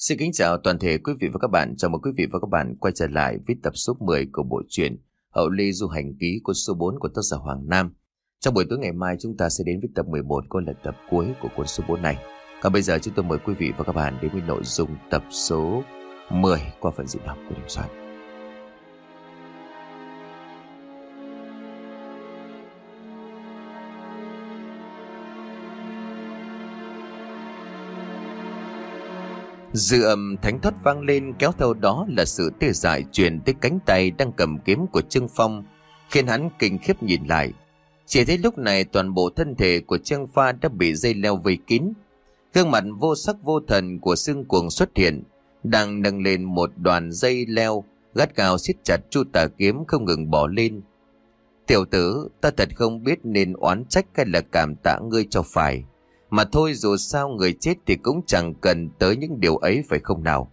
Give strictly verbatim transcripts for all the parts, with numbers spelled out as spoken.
Xin kính chào toàn thể quý vị và các bạn. Chào mừng quý vị và các bạn quay trở lại với tập số mười của bộ truyện Hậu Ly Du Hành Ký của số bốn của tác giả Hoàng Nam. Trong buổi tối ngày mai chúng ta sẽ đến với tập mười một, cũng là tập cuối của cuốn số bốn này. Còn bây giờ chúng tôi mời quý vị và các bạn đến với nội dung tập số mười qua phần diễn đọc của Đình Soạn. Dư âm thánh thoát vang lên, kéo theo đó là sự tê dại truyền tới cánh tay đang cầm kiếm của Trương Phong, khiến hắn kinh khiếp nhìn lại. Chỉ thấy lúc này toàn bộ thân thể của Trương Pha đã bị dây leo vây kín. Gương mặt vô sắc vô thần của Xương Cuồng xuất hiện, đang nâng lên một đoàn dây leo gắt gao siết chặt chu tà kiếm không ngừng bỏ lên. Tiểu tử, ta thật không biết nên oán trách hay là cảm tạ ngươi cho phải. Mà thôi, dù sao người chết thì cũng chẳng cần tới những điều ấy, phải không nào?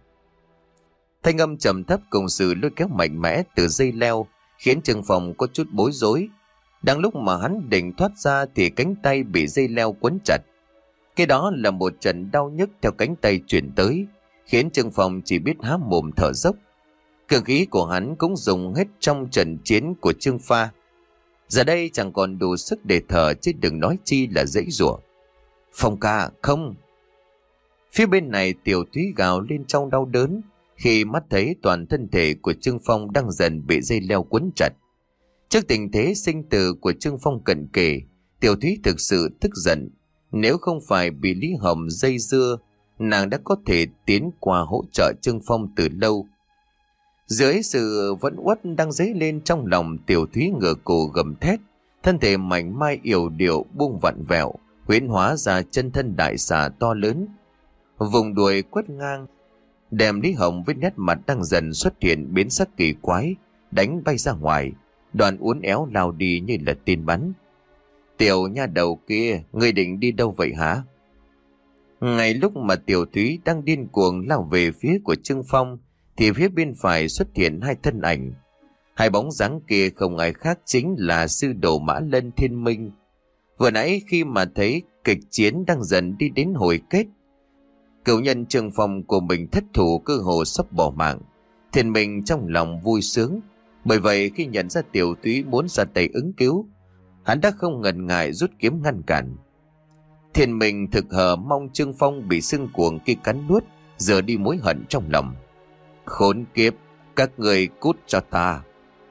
Thanh âm trầm thấp cùng sự lôi kéo mạnh mẽ từ dây leo khiến Trương Phong có chút bối rối. Đang lúc mà hắn định thoát ra thì cánh tay bị dây leo quấn chặt. Cái đó là một trận đau nhức theo cánh tay chuyển tới, khiến Trương Phong chỉ biết há mồm thở dốc. Cường khí của hắn cũng dùng hết trong trận chiến của Trương Pha. Giờ đây chẳng còn đủ sức để thở, chứ đừng nói chi là giãy giụa. Phong ca, không! Phía bên này Tiểu Thúy gào lên trong đau đớn khi mắt thấy toàn thân thể của Trương Phong đang dần bị dây leo quấn chặt. Trước tình thế sinh tử của Trương Phong cận kề, Tiểu Thúy thực sự tức giận. Nếu không phải bị Lý Hồng dây dưa, nàng đã có thể tiến qua hỗ trợ Trương Phong từ lâu. Dưới sự vẫn uất đang dấy lên trong lòng, Tiểu Thúy ngửa cổ gầm thét, thân thể mảnh mai yểu điệu buông vặn vẹo, huyễn hóa ra chân thân đại xà to lớn. Vùng đuôi quét ngang, đem Lý Hồng với nét mặt đang dần xuất hiện biến sắc kỳ quái, đánh bay ra ngoài. Đoàn uốn éo lao đi như là tên bắn. Tiểu nha đầu kia, ngươi định đi đâu vậy hả? Ngay lúc mà Tiểu Thúy đang điên cuồng lao về phía của Trương Phong, thì phía bên phải xuất hiện hai thân ảnh. Hai bóng dáng kia không ai khác chính là sư đồ Mã Lân Thiên Minh. Vừa nãy khi mà thấy kịch chiến đang dần đi đến hồi kết, cựu nhân Trương Phong của mình thất thủ, cơ hồ sắp bỏ mạng. Thiên Minh trong lòng vui sướng, bởi vậy khi nhận ra Tiểu Thúy muốn ra tay ứng cứu, hắn đã không ngần ngại rút kiếm ngăn cản. Thiên Minh thực hờ mong Trương Phong bị Xương Cuồng kia cắn nuốt, giờ đi mối hận trong lòng. Khốn kiếp, các người cút cho ta!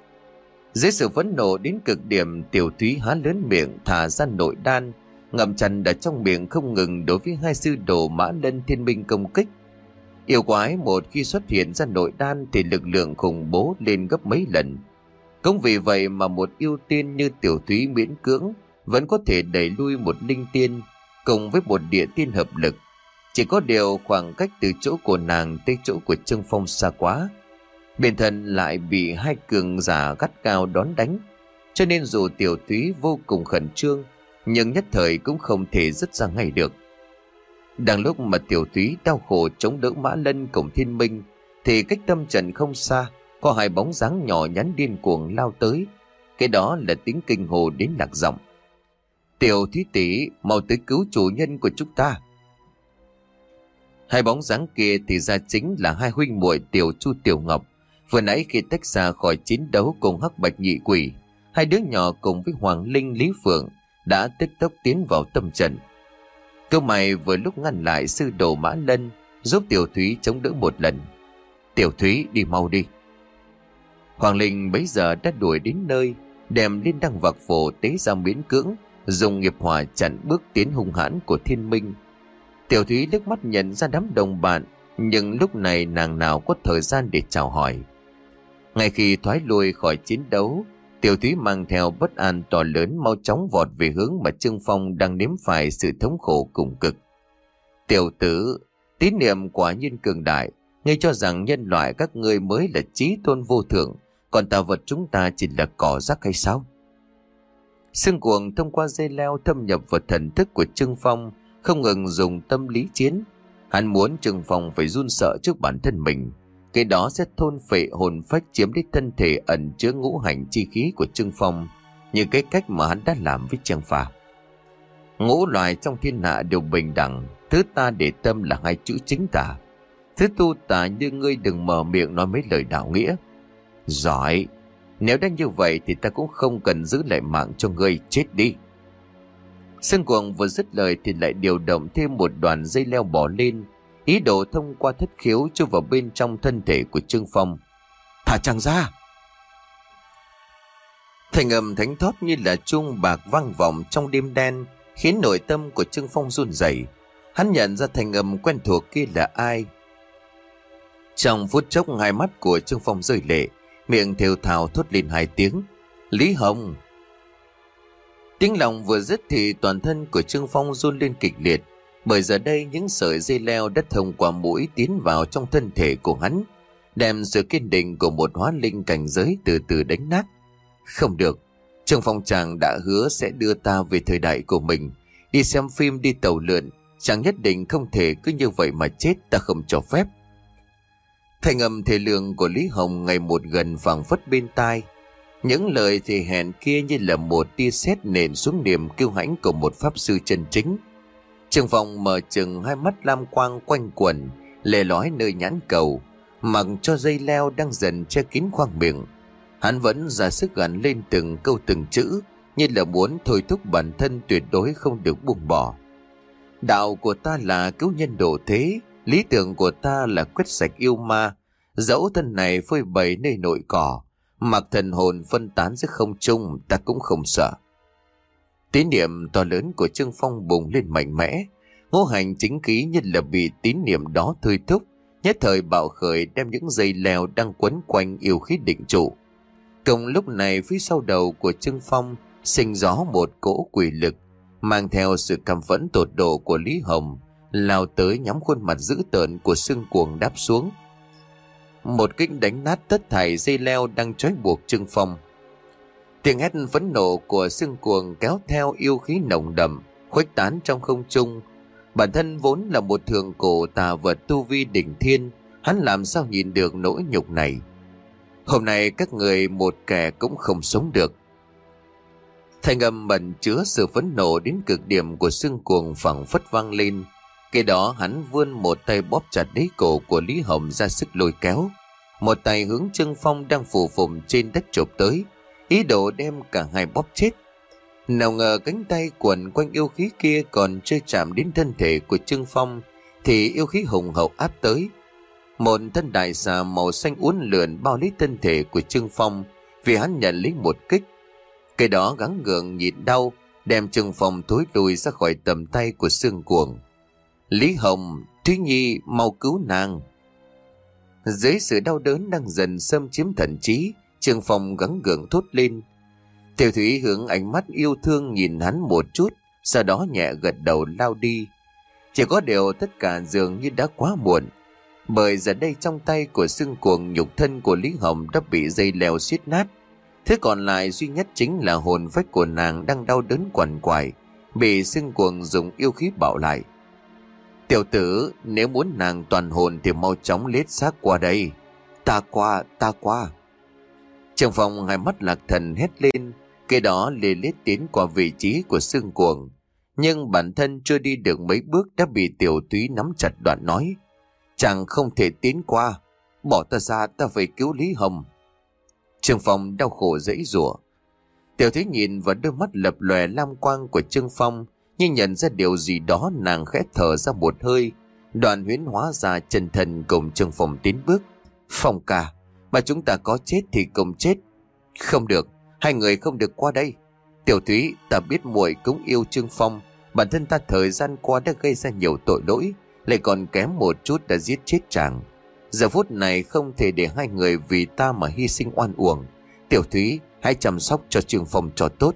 Dưới sự phẫn nộ đến cực điểm, Tiểu Thúy há lớn miệng thả ra nội đan, ngậm chặt ở trong miệng không ngừng đối với hai sư đồ Mã Lân Thiên Minh công kích. Yêu quái một khi xuất hiện ra nội đan thì lực lượng khủng bố lên gấp mấy lần. Cũng vì vậy mà một yêu tiên như Tiểu Thúy miễn cưỡng vẫn có thể đẩy lui một linh tiên cùng với một địa tiên hợp lực. Chỉ có điều khoảng cách từ chỗ của nàng tới chỗ của Trương Phong xa quá. Bên thân lại bị hai cường giả gắt cao đón đánh, cho nên dù Tiểu Thúy vô cùng khẩn trương, nhưng nhất thời cũng không thể dứt ra ngay được. Đang lúc mà Tiểu Thúy đau khổ chống đỡ Mã Lân cùng Thiên Minh, thì cách tâm trận không xa có hai bóng dáng nhỏ nhắn điên cuồng lao tới. Cái đó là tiếng kinh hồ đến lạc giọng. Tiểu Thúy tỷ, mau tới cứu chủ nhân của chúng ta! Hai bóng dáng kia thì ra chính là hai huynh muội Tiểu Chu Tiểu Ngọc. Vừa nãy khi tách ra khỏi chiến đấu cùng Hắc Bạch Nhị Quỷ, hai đứa nhỏ cùng với Hoàng Linh Lý Phượng đã tức tốc tiến vào tâm trận. Cơ mày vừa lúc ngăn lại sư đồ Mã Lân, giúp Tiểu Thúy chống đỡ một lần. Tiểu Thúy, đi mau đi! Hoàng Linh bấy giờ đã đuổi đến nơi, đem liên đăng vạc phổ tế ra miễn cưỡng, dùng nghiệp hỏa chặn bước tiến hung hãn của Thiên Minh. Tiểu Thúy liếc mắt nhận ra đám đồng bạn, nhưng lúc này nàng nào có thời gian để chào hỏi. Ngay khi thoái lui khỏi chiến đấu, Tiểu Thúy mang theo bất an to lớn mau chóng vọt về hướng mà Trương Phong đang nếm phải sự thống khổ cùng cực. Tiểu tử, tín niệm quả nhiên cường đại, ngươi cho rằng nhân loại các ngươi mới là chí tôn vô thượng, còn tạo vật chúng ta chỉ là cỏ rác hay sao? Xương Cuồng thông qua dây leo thâm nhập vào thần thức của Trương Phong, không ngừng dùng tâm lý chiến. Hắn muốn Trương Phong phải run sợ trước bản thân mình. Cái đó sẽ thôn phệ hồn phách, chiếm lấy thân thể ẩn chứa ngũ hành chi khí của Trương Phong, như cái cách mà hắn đã làm với Trương Phà. Ngũ loài trong thiên hạ đều bình đẳng, thứ ta để tâm là hai chữ chính tả. Thứ tu tà như ngươi đừng mở miệng nói mấy lời đạo nghĩa. Giỏi, nếu đã như vậy thì ta cũng không cần giữ lại mạng cho ngươi, chết đi. Sương Cuồng vừa dứt lời thì lại điều động thêm một đoàn dây leo bỏ lên, ý đồ thông qua thất khiếu chui vào bên trong thân thể của Trương Phong. Thả chàng ra! Thành âm thánh thót như là chuông bạc vang vọng trong đêm đen, khiến nội tâm của Trương Phong run rẩy. Hắn nhận ra thành âm quen thuộc kia là ai. Trong phút chốc hai mắt của Trương Phong rơi lệ, miệng thều thào thốt lên hai tiếng: Lý Hồng! Tiếng lòng vừa dứt thì toàn thân của Trương Phong run lên kịch liệt, bởi giờ đây những sợi dây leo đã thông qua mũi tiến vào trong thân thể của hắn, đem sự kiên định của một hóa linh cảnh giới từ từ đánh nát. Không được, Trương Phong chàng đã hứa sẽ đưa ta về thời đại của mình, đi xem phim, đi tàu lượn, chàng nhất định không thể cứ như vậy mà chết, ta không cho phép. Thành âm thề lượng của Lý Hồng ngày một gần phảng phất bên tai. Những lời thề hẹn kia như là một tia sét nện xuống niềm kiêu hãnh của một pháp sư chân chính. Trương Phong mở chừng hai mắt lam quang quanh quẩn, lè lói nơi nhãn cầu, mặc cho dây leo đang dần che kín khoang miệng. Hắn vẫn ra sức gằn lên từng câu từng chữ, như là muốn thôi thúc bản thân tuyệt đối không được buông bỏ. Đạo của ta là cứu nhân độ thế, lý tưởng của ta là quét sạch yêu ma, dẫu thân này phơi bày nơi nội cỏ, mặc thần hồn phân tán giữa không trung, ta cũng không sợ. Tín niệm to lớn của Trương Phong bùng lên mạnh mẽ, ngũ hành chính khí như là bị tín niệm đó thôi thúc, nhất thời bạo khởi đem những dây leo đang quấn quanh yêu khí định trụ. Cùng lúc này phía sau đầu của Trương Phong sinh gió một cỗ quỷ lực, mang theo sự căm phẫn tột độ của Lý Hồng, lao tới nhắm khuôn mặt dữ tợn của Sương Cuồng đáp xuống. Một kích đánh nát tất thảy dây leo đang trói buộc Trương Phong. Tiếng hét phẫn nộ của Sương Cuồng kéo theo yêu khí nồng đậm, khuếch tán trong không trung. Bản thân vốn là một thượng cổ tà vật tu vi đỉnh thiên, hắn làm sao nhìn được nỗi nhục này. Hôm nay các người một kẻ cũng không sống được. Thanh âm bẩn chứa sự phẫn nộ đến cực điểm của Sương Cuồng phảng phất vang lên. Kế đó hắn vươn một tay bóp chặt lấy cổ của Lý Hồng ra sức lôi kéo, một tay hướng Trương Phong đang phù phùng trên đất chụp tới, ý đồ đem cả hai bóp chết. Nào ngờ cánh tay quẩn quanh yêu khí kia còn chưa chạm đến thân thể của Trương Phong thì yêu khí hùng hậu áp tới. Một thân đại xà màu xanh uốn lượn bao lấy thân thể của Trương Phong, vì hắn nhận lấy một kích. Cái đó gắng gượng nhịn đau, đem Trương Phong thối lùi ra khỏi tầm tay của Sương Cuồng. Lý Hồng, Thúy Nhi, mau cứu nàng! Dưới sự đau đớn đang dần xâm chiếm thần trí, Trương Phong gắng gượng thốt lên. Tiểu Thúy hướng ánh mắt yêu thương nhìn hắn một chút, sau đó nhẹ gật đầu lao đi. Chỉ có điều tất cả dường như đã quá muộn, bởi giờ đây trong tay của Sương Cuồng nhục thân của Lý Hồng đã bị dây leo xiết nát. Thứ còn lại duy nhất chính là hồn phách của nàng đang đau đớn quằn quại, bị Sương Cuồng dùng yêu khí bạo lại. Tiểu tử, nếu muốn nàng toàn hồn thì mau chóng lết xác qua đây. Ta qua, ta qua. Trương Phong hai mắt lạc thần hét lên, cái đó lê lết tiến qua vị trí của Sương Cuồng. Nhưng bản thân chưa đi được mấy bước đã bị Tiểu Thúy nắm chặt đoạn nói. Chàng không thể tiến qua, bỏ ta ra, ta phải cứu Lý Hồng. Trương Phong đau khổ giãy giụa. Tiểu Thúy nhìn vào đôi mắt lập lòe lam quang của Trương Phong, nhưng nhận ra điều gì đó, nàng khẽ thở ra một hơi, đoạn huyễn hóa ra chân thần cùng Trương Phong tiến bước. Phong ca, mà chúng ta có chết thì cùng chết. Không được, hai người không được qua đây. Tiểu Thúy, ta biết muội cũng yêu Trương Phong, bản thân ta thời gian qua đã gây ra nhiều tội lỗi, lại còn kém một chút đã giết chết chàng. Giờ phút này không thể để hai người vì ta mà hy sinh oan uổng. Tiểu Thúy, hãy chăm sóc cho Trương Phong cho tốt.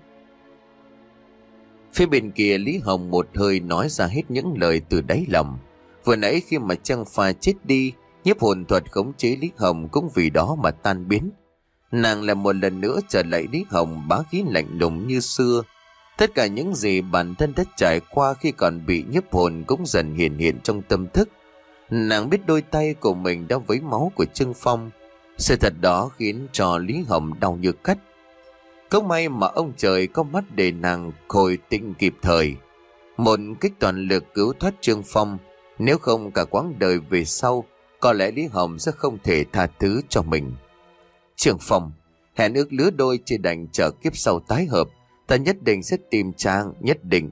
Phía bên kia Lý Hồng một hơi nói ra hết những lời từ đáy lòng. Vừa nãy khi mà Trang Pha chết đi, nhiếp hồn thuật khống chế Lý Hồng cũng vì đó mà tan biến. Nàng lại một lần nữa trở lại Lý Hồng bá khí lạnh lùng như xưa. Tất cả những gì bản thân đã trải qua khi còn bị nhiếp hồn cũng dần hiện hiện trong tâm thức. Nàng biết đôi tay của mình đã vấy máu của Trương Phong. Sự thật đó khiến cho Lý Hồng đau như cắt. Không may mà ông trời có mắt để nàng hồi tỉnh kịp thời. Một kích toàn lực cứu thoát Trương Phong, nếu không cả quãng đời về sau có lẽ Lý Hồng sẽ không thể tha thứ cho mình. Trường Phong, hẹn ước lứa đôi chỉ đành chờ kiếp sau tái hợp. Ta nhất định sẽ tìm Trang, nhất định.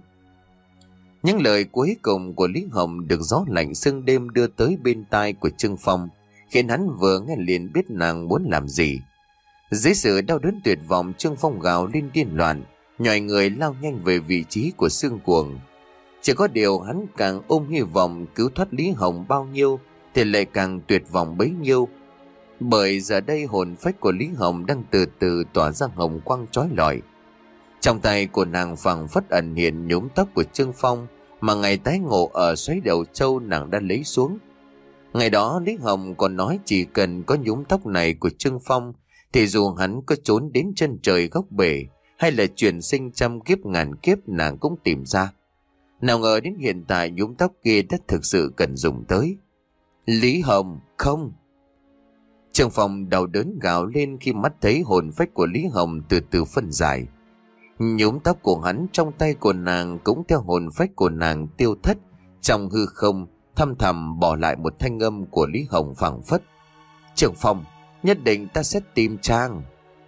Những lời cuối cùng của Lý Hồng được gió lạnh sương đêm đưa tới bên tai của Trương Phong, khiến hắn vừa nghe liền biết nàng muốn làm gì. Dưới sự đau đớn tuyệt vọng, Trương Phong gào lên điên loạn, nhòi người lao nhanh về vị trí của Sương Cuồng. Chỉ có điều hắn càng ôm hy vọng cứu thoát Lý Hồng bao nhiêu thì lại càng tuyệt vọng bấy nhiêu. Bởi giờ đây hồn phách của Lý Hồng đang từ từ tỏa ra hồng quang chói lọi. Trong tay của nàng phẳng phất ẩn hiện nhúm tóc của Trương Phong mà ngày tái ngộ ở xoáy đầu châu nàng đã lấy xuống. Ngày đó Lý Hồng còn nói chỉ cần có nhúm tóc này của Trương Phong thì dù hắn có trốn đến chân trời góc bể hay là chuyển sinh trăm kiếp ngàn kiếp nàng cũng tìm ra. Nào ngờ đến hiện tại nhúm tóc kia đã thực sự cần dùng tới. Lý Hồng, không! Trương Phong đau đớn gào lên khi mắt thấy hồn phách của Lý Hồng từ từ phân giải. Nhúm tóc của hắn trong tay của nàng cũng theo hồn phách của nàng tiêu thất trong hư không, thăm thầm bỏ lại một thanh âm của Lý Hồng phảng phất. Trương Phong, nhất định ta sẽ tìm Trang.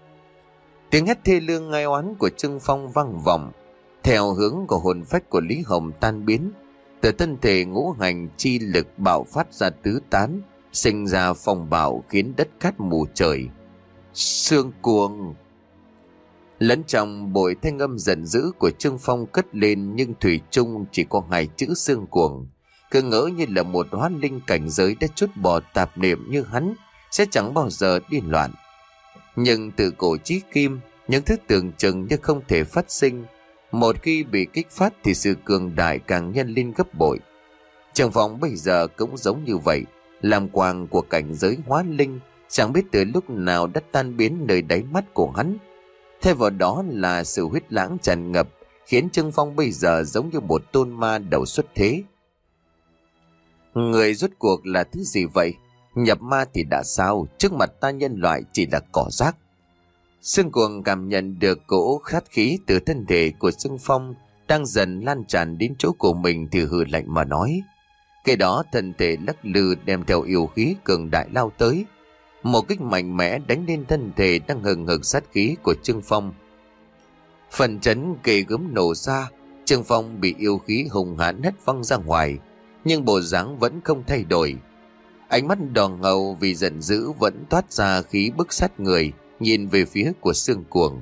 Tiếng hét thê lương ngai oán của Trương Phong vang vọng theo hướng của hồn phách của Lý Hồng tan biến. Từ thân thể ngũ hành chi lực bạo phát ra tứ tán, sinh ra phong bạo khiến đất cát mù trời. Sương Cuồng! Lẫn trong bội thanh âm giận dữ của Trương Phong cất lên, nhưng thủy chung chỉ có hai chữ Sương Cuồng. Cứ ngỡ như là một hóa linh cảnh giới đã trút bỏ tạp niệm như hắn sẽ chẳng bao giờ điên loạn. Nhưng từ cổ chí kim, những thứ tưởng chừng như không thể phát sinh, một khi bị kích phát thì sự cường đại càng nhân lên gấp bội. Trương Phong bây giờ cũng giống như vậy, làm quang của cảnh giới hóa linh chẳng biết từ lúc nào đã tan biến nơi đáy mắt của hắn. Thay vào đó là sự huyết lãng tràn ngập, khiến Trương Phong bây giờ giống như một tôn ma đầu xuất thế. Người rốt cuộc là thứ gì vậy? Nhập ma thì đã sao, trước mặt ta nhân loại chỉ là cỏ rác. Sương Cuồng cảm nhận được cỗ khát khí từ thân thể của Trương Phong đang dần lan tràn đến chỗ của mình thì hừ lạnh mà nói. Cái đó thân thể lắc lư đem theo yêu khí cường đại lao tới. Một kích mạnh mẽ đánh lên thân thể đang hừng hực sát khí của Trương Phong. Phần chấn kề gớm nổ ra, Trương Phong bị yêu khí hùng hãn hất văng ra ngoài, nhưng bộ dáng vẫn không thay đổi. Ánh mắt đỏ ngầu vì giận dữ vẫn toát ra khí bức sát người, nhìn về phía của Sương Cuồng.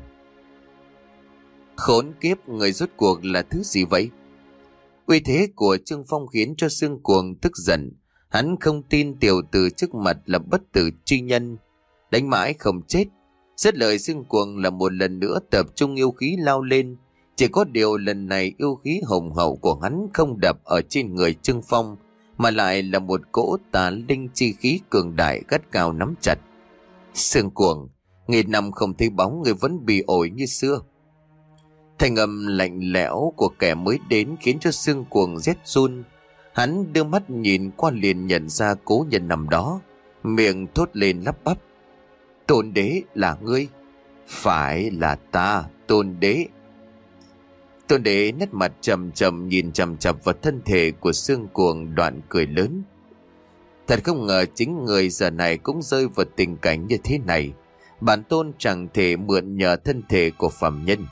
Khốn kiếp, người rốt cuộc là thứ gì vậy? Uy thế của Trương Phong khiến cho Sương Cuồng tức giận. Hắn không tin tiểu tử trước mặt là bất tử chi nhân, đánh mãi không chết. Dứt lời, Sương Cuồng là một lần nữa tập trung yêu khí lao lên. Chỉ có điều lần này yêu khí hùng hậu của hắn không đập ở trên người Trương Phong, mà lại là một cỗ tà linh chi khí cường đại gắt cao nắm chặt. Sương Cuồng, nghìn năm không thấy bóng, người vẫn bị ổi như xưa. Thanh âm lạnh lẽo của kẻ mới đến khiến cho Sương Cuồng rét run. Hắn đưa mắt nhìn qua liền nhận ra cố nhân nằm đó, miệng thốt lên lắp bắp. Tôn đế là ngươi? Phải là ta, Tôn đế. Tôn đế nét mặt trầm trầm nhìn chằm chằm vào thân thể của Sương Cuồng, đoạn cười lớn. Thật không ngờ chính người giờ này cũng rơi vào tình cảnh như thế này. Bản tôn chẳng thể mượn nhờ thân thể của phàm nhân.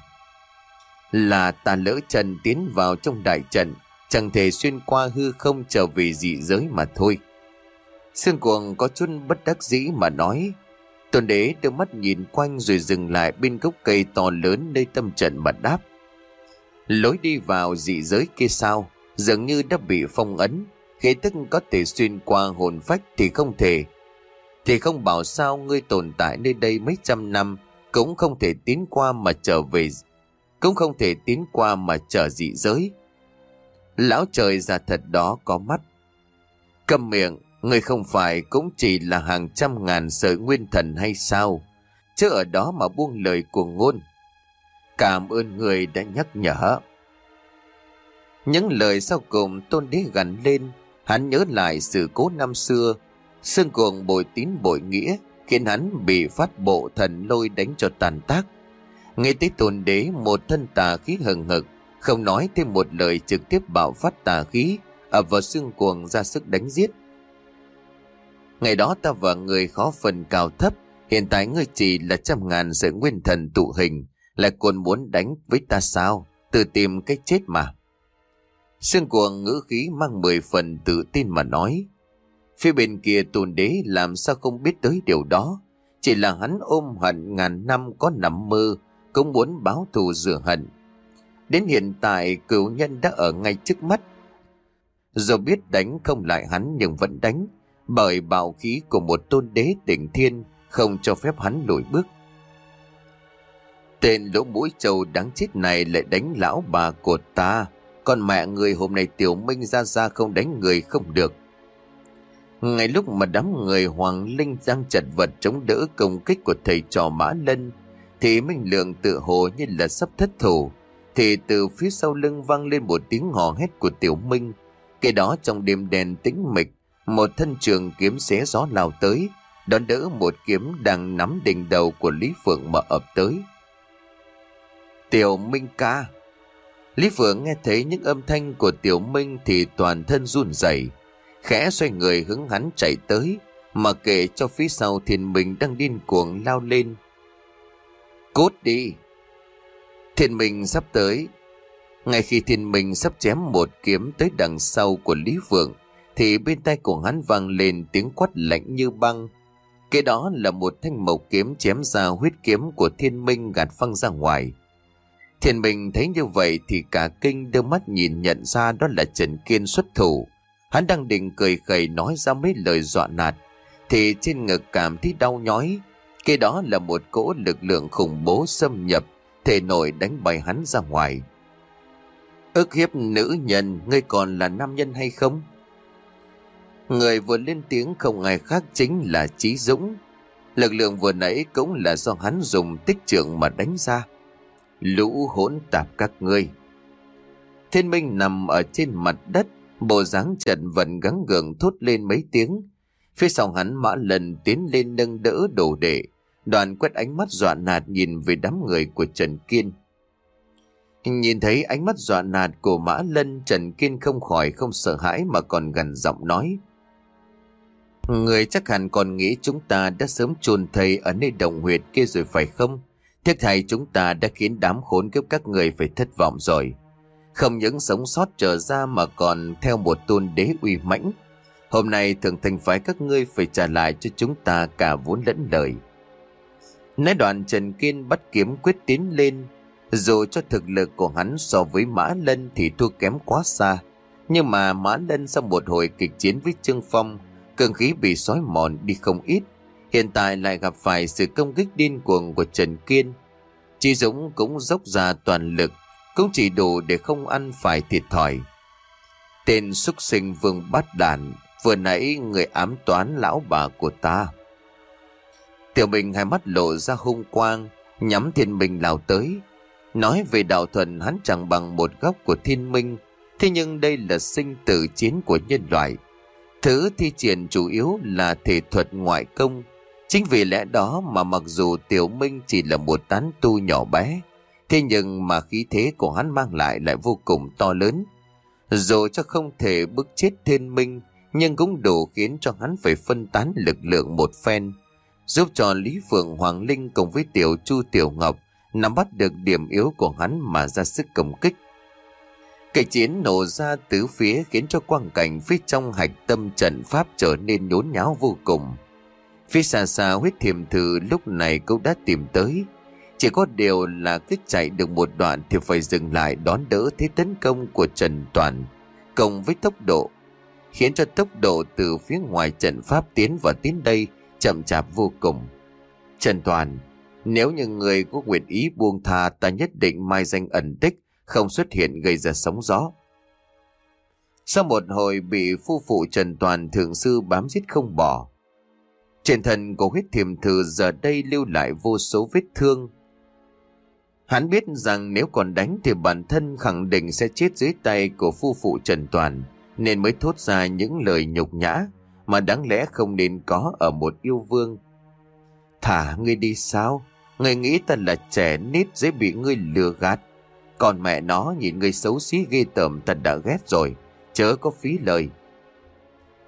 Là ta lỡ chân tiến vào trong đại trận, chẳng thể xuyên qua hư không trở về dị giới mà thôi. Sương Cuồng có chút bất đắc dĩ mà nói. Tôn đế đưa mắt nhìn quanh rồi dừng lại bên gốc cây to lớn nơi tâm trận mà đáp. Lối đi vào dị giới kia sao, dường như đã bị phong ấn. Khí tức có thể xuyên qua hồn phách thì không thể. Thì không bảo sao ngươi tồn tại nơi đây mấy trăm năm cũng không thể tiến qua mà trở về, cũng không thể tiến qua mà trở dị giới. Lão trời già thật đó có mắt. Câm miệng, ngươi không phải cũng chỉ là hàng trăm ngàn sợi nguyên thần hay sao? Chứ ở đó mà buông lời cuồng ngôn. Cảm ơn người đã nhắc nhở. Những lời sau cùng Tôn đế gằn lên. Hắn nhớ lại sự cố năm xưa. Sương Cuồng bội tín bội nghĩa, khiến hắn bị phát bộ thần lôi đánh cho tàn tác. Nghe tới Tôn đế một thân tà khí hừng hực, không nói thêm một lời trực tiếp bạo phát tà khí ập vào Sương Cuồng ra sức đánh giết. Ngày đó ta và người khó phần cao thấp, hiện tại ngươi chỉ là trăm ngàn sợi nguyên thần tụ hình, lại còn muốn đánh với ta sao? Tự tìm cái chết mà. Sương Cuồng ngữ khí mang mười phần tự tin mà nói. Phía bên kia Tôn Đế làm sao không biết tới điều đó. Chỉ là hắn ôm hận ngàn năm có nằm mơ, cũng muốn báo thù rửa hận. Đến hiện tại cửu nhân đã ở ngay trước mắt. Dù biết đánh không lại hắn nhưng vẫn đánh, bởi bạo khí của một tôn đế đỉnh thiên không cho phép hắn lùi bước. Tên lỗ mũi trâu đáng chết này lại đánh lão bà của ta. Còn mẹ người hôm nay Tiểu Minh ra ra không đánh người không được. Ngay lúc mà đám người Hoàng Linh đang chật vật chống đỡ công kích của thầy trò Mã Lân, thì Minh Lượng tự hồ như là sắp thất thủ. Thì từ phía sau lưng vang lên một tiếng hò hét của Tiểu Minh. Cái đó trong đêm đen tĩnh mịch, một thân trường kiếm xé gió lao tới, đón đỡ một kiếm đang nắm đỉnh đầu của Lý Phượng mà ập tới. Tiểu Minh ca. Lý Phượng nghe thấy những âm thanh của Tiểu Minh thì toàn thân run rẩy, khẽ xoay người hướng hắn chạy tới, mà kệ cho phía sau Thiên Minh đang điên cuồng lao lên. Cút đi! Thiên Minh sắp tới. Ngay khi Thiên Minh sắp chém một kiếm tới đằng sau của Lý Phượng, thì bên tai của hắn vang lên tiếng quát lạnh như băng. Cái đó là một thanh mộc kiếm chém ra huyết kiếm của Thiên Minh gạt phăng ra ngoài. Thiên Minh thấy như vậy thì cả kinh đưa mắt nhìn nhận ra đó là Trần Kiên xuất thủ. Hắn đang định cười khẩy nói ra mấy lời dọa nạt, thì trên ngực cảm thấy đau nhói. Cái đó là một cỗ lực lượng khủng bố xâm nhập, thể nội đánh bay hắn ra ngoài. Ức hiếp nữ nhân, ngươi còn là nam nhân hay không? Người vừa lên tiếng không ai khác chính là Chí Dũng. Lực lượng vừa nãy cũng là do hắn dùng tích trượng mà đánh ra. Lũ hỗn tạp các ngươi! Thiên Minh nằm ở trên mặt đất, bộ dáng chật vật gắng gượng thốt lên mấy tiếng. Phía sau hắn Mã Lân tiến lên nâng đỡ đồ đệ, Đoàn quét ánh mắt dọa nạt nhìn về đám người của Trần Kiên. Nhìn thấy ánh mắt dọa nạt của Mã Lân, Trần Kiên không khỏi không sợ hãi mà còn gằn giọng nói: Người chắc hẳn còn nghĩ chúng ta đã sớm chôn thây ở nơi đồng huyệt kia rồi phải không? Tiếc thay chúng ta đã khiến đám khốn kiếp các người phải thất vọng rồi. Không những sống sót trở ra mà còn theo một tôn đế uy mãnh. Hôm nay thượng thành phái các ngươi phải trả lại cho chúng ta cả vốn lẫn lời. Nói đoạn Trần Kiên bắt kiếm quyết tiến lên. Dù cho thực lực của hắn so với Mã Lân thì thua kém quá xa, nhưng mà Mã Lân sau một hồi kịch chiến với Trương Phong, cường khí bị xói mòn đi không ít. Hiện tại lại gặp phải sự công kích điên cuồng của Trần Kiên. Chí Dũng cũng dốc ra toàn lực, cũng chỉ đủ để không ăn phải thiệt thòi. Tên súc sinh Vương Bát Đản, vừa nãy người ám toán lão bà của ta. Tiểu Bình hai mắt lộ ra hung quang, nhắm Thiên Minh lao tới. Nói về đạo thuần hắn chẳng bằng một góc của Thiên Minh, thế nhưng đây là sinh tử chiến của nhân loại. Thứ thi triển chủ yếu là thể thuật ngoại công. Chính vì lẽ đó mà mặc dù Tiểu Minh chỉ là một tán tu nhỏ bé, thế nhưng mà khí thế của hắn mang lại lại vô cùng to lớn. Dù cho không thể bức chết Thiên Minh, nhưng cũng đủ khiến cho hắn phải phân tán lực lượng một phen, giúp cho Lý Phượng, Hoàng Linh cùng với Tiểu Chu, Tiểu Ngọc nắm bắt được điểm yếu của hắn mà ra sức công kích. Cái chiến nổ ra tứ phía khiến cho quang cảnh phía trong hạch tâm trận pháp trở nên nhốn nháo vô cùng. Phía xa xa Huyết Thiềm Thử lúc này cũng đã tìm tới. Chỉ có điều là cứ chạy được một đoạn thì phải dừng lại đón đỡ thế tấn công của Trần Toàn, cộng với tốc độ, khiến cho tốc độ từ phía ngoài trận pháp tiến vào tiến đây chậm chạp vô cùng. Trần Toàn, nếu như người có nguyện ý buông tha, ta nhất định mai danh ẩn tích, không xuất hiện gây ra sóng gió. Sau một hồi bị phu phụ Trần Toàn thượng sư bám giết không bỏ, trên thân của Huyết Thiềm Thử giờ đây lưu lại vô số vết thương. Hắn biết rằng nếu còn đánh thì bản thân khẳng định sẽ chết dưới tay của phu phụ Trần Toàn, nên mới thốt ra những lời nhục nhã mà đáng lẽ không nên có ở một yêu vương. Thả ngươi đi sao? Ngươi nghĩ ta là trẻ nít dễ bị ngươi lừa gạt? Còn mẹ nó, nhìn ngươi xấu xí ghê tởm ta đã ghét rồi, chớ có phí lời.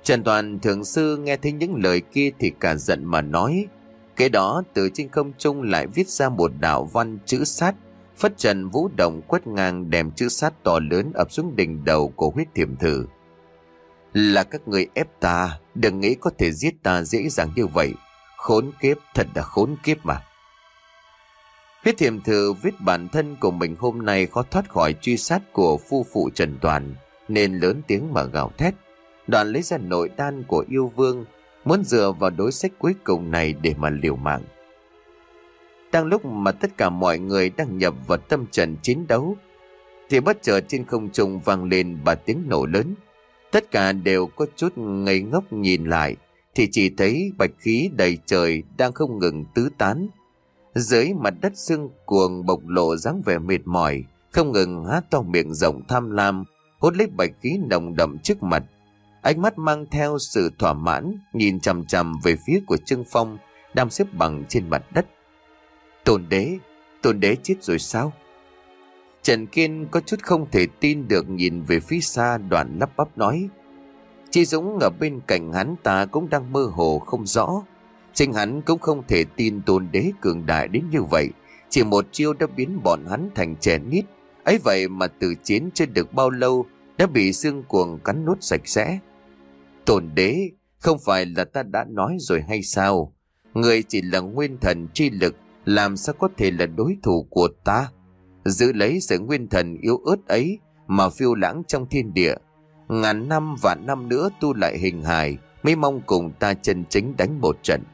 Trần Toàn thượng sư nghe thấy những lời kia thì cả giận mà nói. Kế đó từ trên không trung lại viết ra một đạo văn chữ sát, phất trần vũ động quét ngang, đem chữ sát to lớn ập xuống đỉnh đầu của Huyết Thiểm Thử. Là các người ép ta, đừng nghĩ có thể giết ta dễ dàng như vậy. Khốn kiếp, thật là khốn kiếp mà. Huyết Thiểm Thử viết bản thân của mình hôm nay khó thoát khỏi truy sát của phu phụ Trần Toàn, nên lớn tiếng mà gào thét. Đoạn lấy ra nội đan của yêu vương, muốn dựa vào đối sách cuối cùng này để mà liều mạng. Đang lúc mà tất cả mọi người đang nhập vào tâm trận chiến đấu, thì bất chợt trên không trung vang lên ba tiếng nổ lớn. Tất cả đều có chút ngây ngốc nhìn lại, thì chỉ thấy bạch khí đầy trời đang không ngừng tứ tán. Dưới mặt đất sương cuồng bộc lộ dáng vẻ mệt mỏi, không ngừng há to miệng rộng tham lam, hút lấy bạch khí nồng đậm trước mặt. Ánh mắt mang theo sự thỏa mãn, nhìn chằm chằm về phía của Trương Phong đang xếp bằng trên mặt đất. Tôn đế, tôn đế chết rồi sao? Trần Kiên có chút không thể tin được nhìn về phía xa, đoạn lắp bắp nói. Chi Dũng ở bên cạnh hắn ta cũng đang mơ hồ không rõ. Chính hắn cũng không thể tin tôn đế cường đại đến như vậy. Chỉ một chiêu đã biến bọn hắn thành trẻ nít. Ấy vậy mà từ chiến chưa được bao lâu đã bị xương cuồng cắn nuốt sạch sẽ. Tôn đế, không phải là ta đã nói rồi hay sao? Người chỉ là nguyên thần chi lực, làm sao có thể là đối thủ của ta? Giữ lấy sự nguyên thần yếu ớt ấy mà phiêu lãng trong thiên địa. Ngàn năm vạn năm nữa tu lại hình hài, mới mong cùng ta chân chính đánh một trận.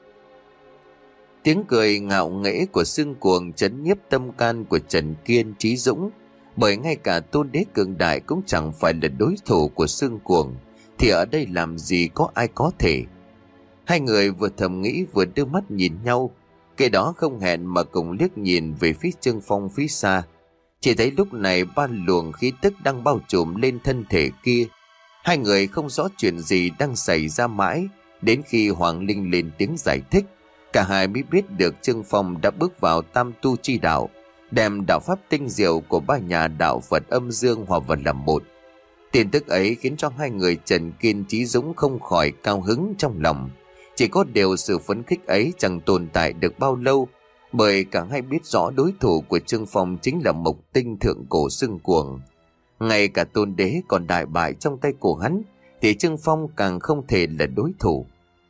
Tiếng cười ngạo nghễ của xương cuồng trấn nhiếp tâm can của Trần Kiên, Chí Dũng. Bởi ngay cả tôn đế cường đại cũng chẳng phải là đối thủ của xương cuồng, thì ở đây làm gì có ai có thể. Hai người vừa thầm nghĩ vừa đưa mắt nhìn nhau. Cái đó không hẹn mà cùng liếc nhìn về phía Trương Phong phía xa. Chỉ thấy lúc này ba luồng khí tức đang bao trùm lên thân thể kia. Hai người không rõ chuyện gì đang xảy ra mãi, đến khi Hoàng Linh lên tiếng giải thích, cả hai mới biết được Trương Phong đã bước vào tam tu chi đạo, đem đạo pháp tinh diệu của ba nhà đạo Phật âm dương hòa vào làm một. Tin tức ấy khiến cho hai người Trần Kiên, Chí Dũng không khỏi cao hứng trong lòng. Chỉ có điều sự phấn khích ấy chẳng tồn tại được bao lâu, bởi cả hai biết rõ đối thủ của Trương Phong chính là Mộc Tinh thượng cổ xương cuồng. Ngay cả tôn đế còn đại bại trong tay của hắn, thì Trương Phong càng không thể là đối thủ.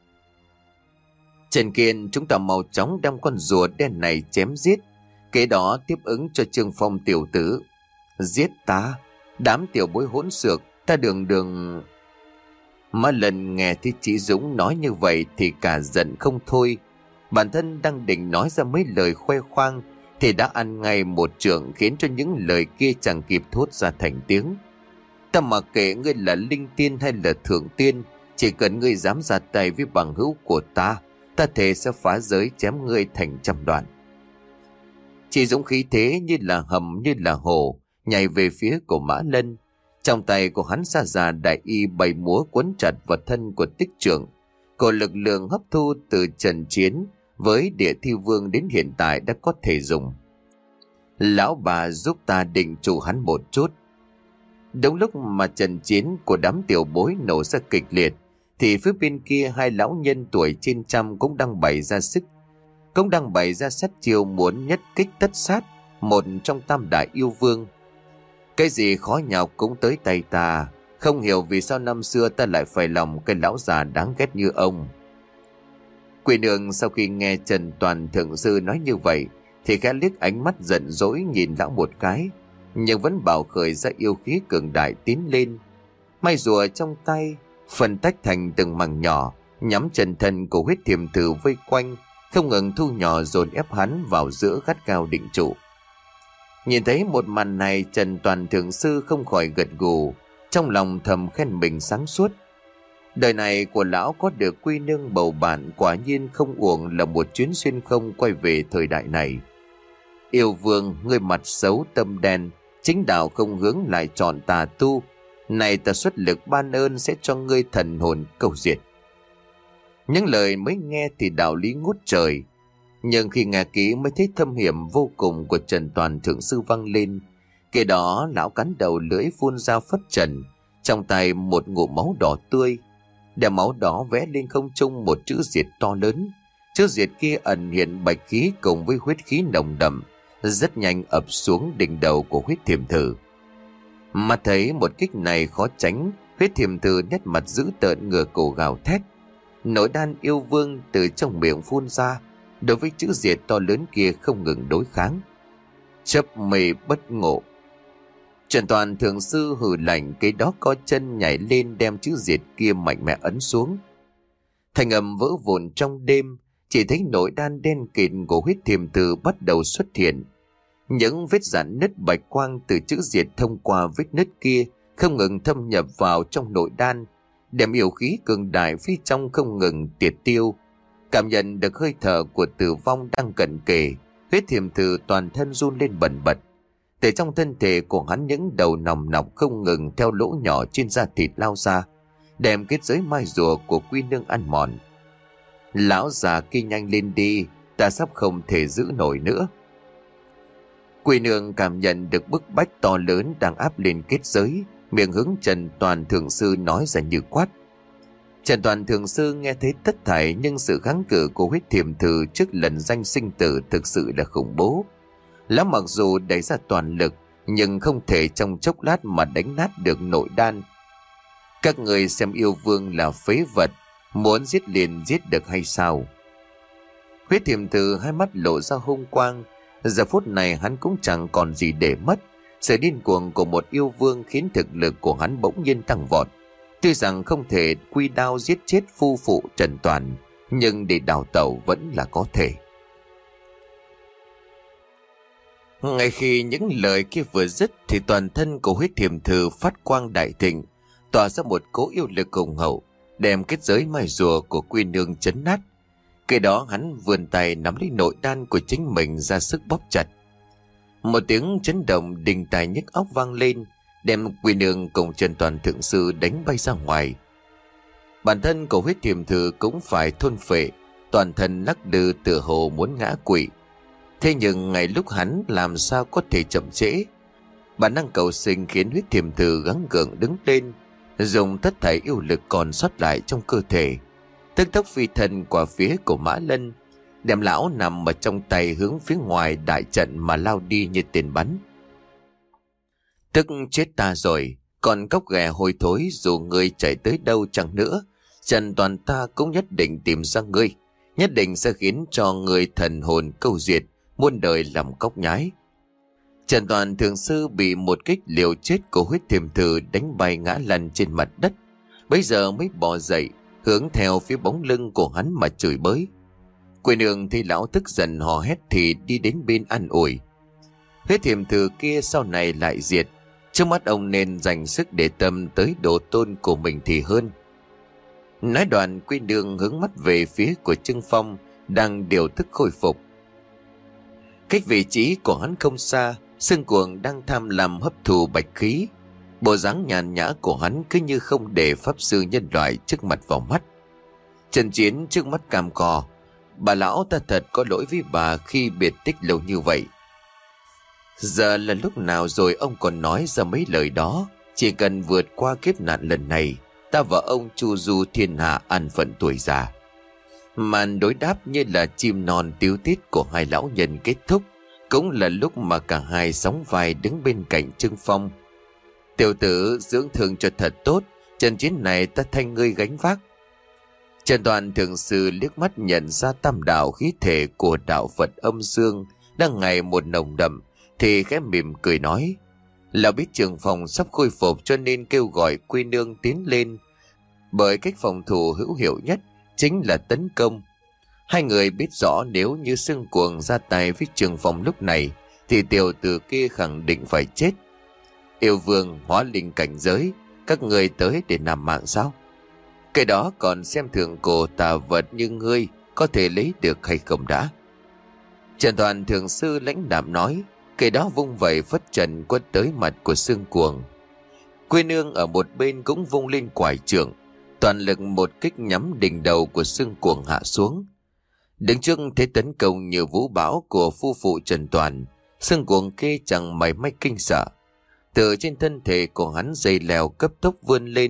Trần Kiên, chúng ta mau chóng đem con rùa đen này chém giết, kế đó tiếp ứng cho Trương Phong tiểu tử. Giết ta? Đám tiểu bối hỗn xược, ta đường đường... Mà lần nghe thấy Chí Dũng nói như vậy thì cả giận không thôi. Bản thân đang định nói ra mấy lời khoe khoang thì đã ăn ngay một trượng, khiến cho những lời kia chẳng kịp thốt ra thành tiếng. Ta mặc kệ ngươi là linh tiên hay là thượng tiên, chỉ cần ngươi dám ra tay với bằng hữu của ta, ta thề sẽ phá giới chém ngươi thành trăm đoạn. Chí Dũng khí thế như là hầm như là hồ, nhảy về phía của Mã Lân. Trong tay của hắn xa già đại y bày múa quấn chặt vào thân của Tích Trưởng. Của lực lượng hấp thu từ trận chiến với Địa Thi Vương đến hiện tại đã có thể dùng. Lão bà giúp ta định trụ hắn một chút. Đúng lúc mà trận chiến của đám tiểu bối nổ ra kịch liệt, thì phía bên kia hai lão nhân tuổi trên trăm cũng đang bày ra sức, cũng đang bày ra sát chiêu muốn nhất kích tất sát một trong tam đại yêu vương. Cái gì khó nhọc cũng tới tay ta, không hiểu vì sao năm xưa ta lại phải lòng cái lão già đáng ghét như ông. Quỷ Nương sau khi nghe Trần Toàn thượng sư nói như vậy thì khẽ liếc ánh mắt giận dỗi nhìn lão một cái, nhưng vẫn bảo khởi ra yêu khí cường đại tiến lên. May rùa trong tay phân tách thành từng mảng nhỏ, nhắm chân thân của Huyết Thiểm Thử vây quanh, không ngừng thu nhỏ dồn ép hắn vào giữa gắt cao định trụ. Nhìn thấy một màn này, Trần Toàn thượng sư không khỏi gật gù, trong lòng thầm khen mình sáng suốt. Đời này của lão có được Quy Nương bầu bạn, quả nhiên không uổng là một chuyến xuyên không quay về thời đại này. Yêu vương, ngươi mặt xấu tâm đen, chính đạo không hướng lại chọn tà tu, này ta xuất lực ban ơn sẽ cho ngươi thần hồn cầu diệt. Những lời mới nghe thì đạo lý ngút trời, nhưng khi nghe kỹ mới thấy thâm hiểm vô cùng của Trần Toàn thượng sư vang lên. Kể đó lão cắn đầu lưỡi phun ra phất trần, trong tay một ngụm máu đỏ tươi. Đèn máu đó vẽ lên không trung một chữ diệt to lớn. Chữ diệt kia ẩn hiện bạch khí cùng với huyết khí nồng đậm, rất nhanh ập xuống đỉnh đầu của huyết thiềm thử. Mà thấy một kích này khó tránh, huyết thiềm thử nét mặt dữ tợn ngửa cổ gào thét. Nội đan yêu vương từ trong miệng phun ra, đối với chữ diệt to lớn kia không ngừng đối kháng. Chấp mê bất ngộ. Trần Toàn thượng sư hừ lạnh, cái đó co chân nhảy lên đem chữ diệt kia mạnh mẽ ấn xuống. Thành âm vỡ vụn trong đêm, chỉ thấy nội đan đen kịt của huyết thiềm thử bắt đầu xuất hiện. Những vết rạn nứt bạch quang từ chữ diệt thông qua vết nứt kia không ngừng thâm nhập vào trong nội đan, đem yêu khí cường đại phía trong không ngừng tiệt tiêu. Cảm nhận được hơi thở của tử vong đang cận kề, huyết thiềm thử toàn thân run lên bần bật. Từ trong thân thể của hắn những đầu nòng nọc không ngừng theo lỗ nhỏ trên da thịt lao ra, đem kết giới mai rùa của quy nương ăn mòn. Lão già kia nhanh lên đi, ta sắp không thể giữ nổi nữa. Quy nương cảm nhận được bức bách to lớn đang áp lên kết giới, miệng hướng Trần Toàn thượng sư nói ra như quát. Trần Toàn thượng sư nghe thấy tất thảy, nhưng sự kháng cự của huyết thiềm thử trước lần danh sinh tử thực sự là khủng bố. Lão mặc dù đẩy ra toàn lực, nhưng không thể trong chốc lát mà đánh nát được nội đan. Các người xem yêu vương là phế vật, muốn giết liền giết được hay sao? Huyết thiềm thử hai mắt lộ ra hung quang. Giờ phút này hắn cũng chẳng còn gì để mất. Sự điên cuồng của một yêu vương khiến thực lực của hắn bỗng nhiên tăng vọt. Tuy rằng không thể quy đao giết chết phu phụ Trần Toàn, nhưng để đào tẩu vẫn là có thể. Ngay khi những lời kia vừa dứt thì toàn thân của huyết thiềm thử phát quang đại thịnh, tỏa ra một cỗ yêu lực hùng hậu, đem kết giới mai rùa của quy nương chấn nát. Cái đó hắn vươn tay nắm lấy nội đan của chính mình ra sức bóp chặt. Một tiếng chấn động đình tài nhức óc vang lên, đem quy nương cùng Trần Toàn thượng sư đánh bay ra ngoài. Bản thân của huyết thiềm thử cũng phải thôn phệ, toàn thân lắc lư tựa hồ muốn ngã quỵ. Thế nhưng ngay lúc hắn làm sao có thể chậm trễ, bản năng cầu sinh khiến huyết thiềm thử gắng gượng đứng lên, dùng tất thảy yêu lực còn sót lại trong cơ thể, tức tốc phi thân qua phía của Mã Lân, đem lão nằm ở trong tay hướng phía ngoài đại trận mà lao đi như tên bắn. Tức chết ta rồi, còn cóc ghẻ hôi thối, dù ngươi chạy tới đâu chẳng nữa, Trần Toàn ta cũng nhất định tìm ra ngươi, nhất định sẽ khiến cho ngươi thần hồn câu diệt, muôn đời làm cóc nhái. Trần Toàn thượng sư bị một kích liều chết của huyết thiềm thử đánh bay ngã lăn trên mặt đất, bây giờ mới bò dậy, hướng theo phía bóng lưng của hắn mà chửi bới. Quỷ nương thấy lão tức giận hò hét thì đi đến bên an ủi. Huyết thiềm thử kia sau này lại diệt, trước mắt ông nên dành sức để tâm tới độ tôn của mình thì hơn. Nói đoạn, Quy nương hướng mắt về phía của Trương Phong đang điều tức khôi phục. Cách vị trí của hắn không xa, Sương Cuồng đang tham lam hấp thụ bạch khí. Bộ dáng nhàn nhã của hắn cứ như không để pháp sư nhân loại trước mặt vào mắt. Trận chiến trước mắt cam cò, bà lão ta thật có lỗi với bà khi biệt tích lâu như vậy. Giờ là lúc nào rồi ông còn nói ra mấy lời đó? Chỉ cần vượt qua kiếp nạn lần này, ta và ông chu du thiên hạ an phận tuổi già. Màn đối đáp như là chim non tíu tít của hai lão nhân kết thúc, cũng là lúc mà cả hai sóng vai đứng bên cạnh Trương Phong. Tiểu tử dưỡng thương cho thật tốt, trận chiến này ta thay ngươi gánh vác. Trần Toàn thượng sư liếc mắt nhận ra tam đạo khí thể của đạo Phật âm dương đang ngày một nồng đậm, thì khẽ mỉm cười nói: Lão biết Trương Phong sắp khôi phục cho nên kêu gọi Quy nương tiến lên, bởi cách phòng thủ hữu hiệu nhất chính là tấn công. Hai người biết rõ nếu như Sương Cuồng ra tay với Trương Phong lúc này thì tiểu tử kia khẳng định phải chết. Yêu vương hóa linh cảnh giới, các người tới để nằm mạng sao? Cái đó còn xem thường cổ tà vật như ngươi có thể lấy được hay không đã. Trần Toàn thượng sư lãnh đạm nói, cái đó vung vẩy phất trần quất tới mặt của Sương Cuồng. Quê nương ở một bên cũng vung lên quải trượng, toàn lực một kích nhắm đỉnh đầu của Sương Cuồng hạ xuống. Đứng trước thế tấn công như vũ bão của phu phụ Trần Toàn, Sương Cuồng kia chẳng mảy may kinh sợ. Từ trên thân thể của hắn dây leo cấp tốc vươn lên,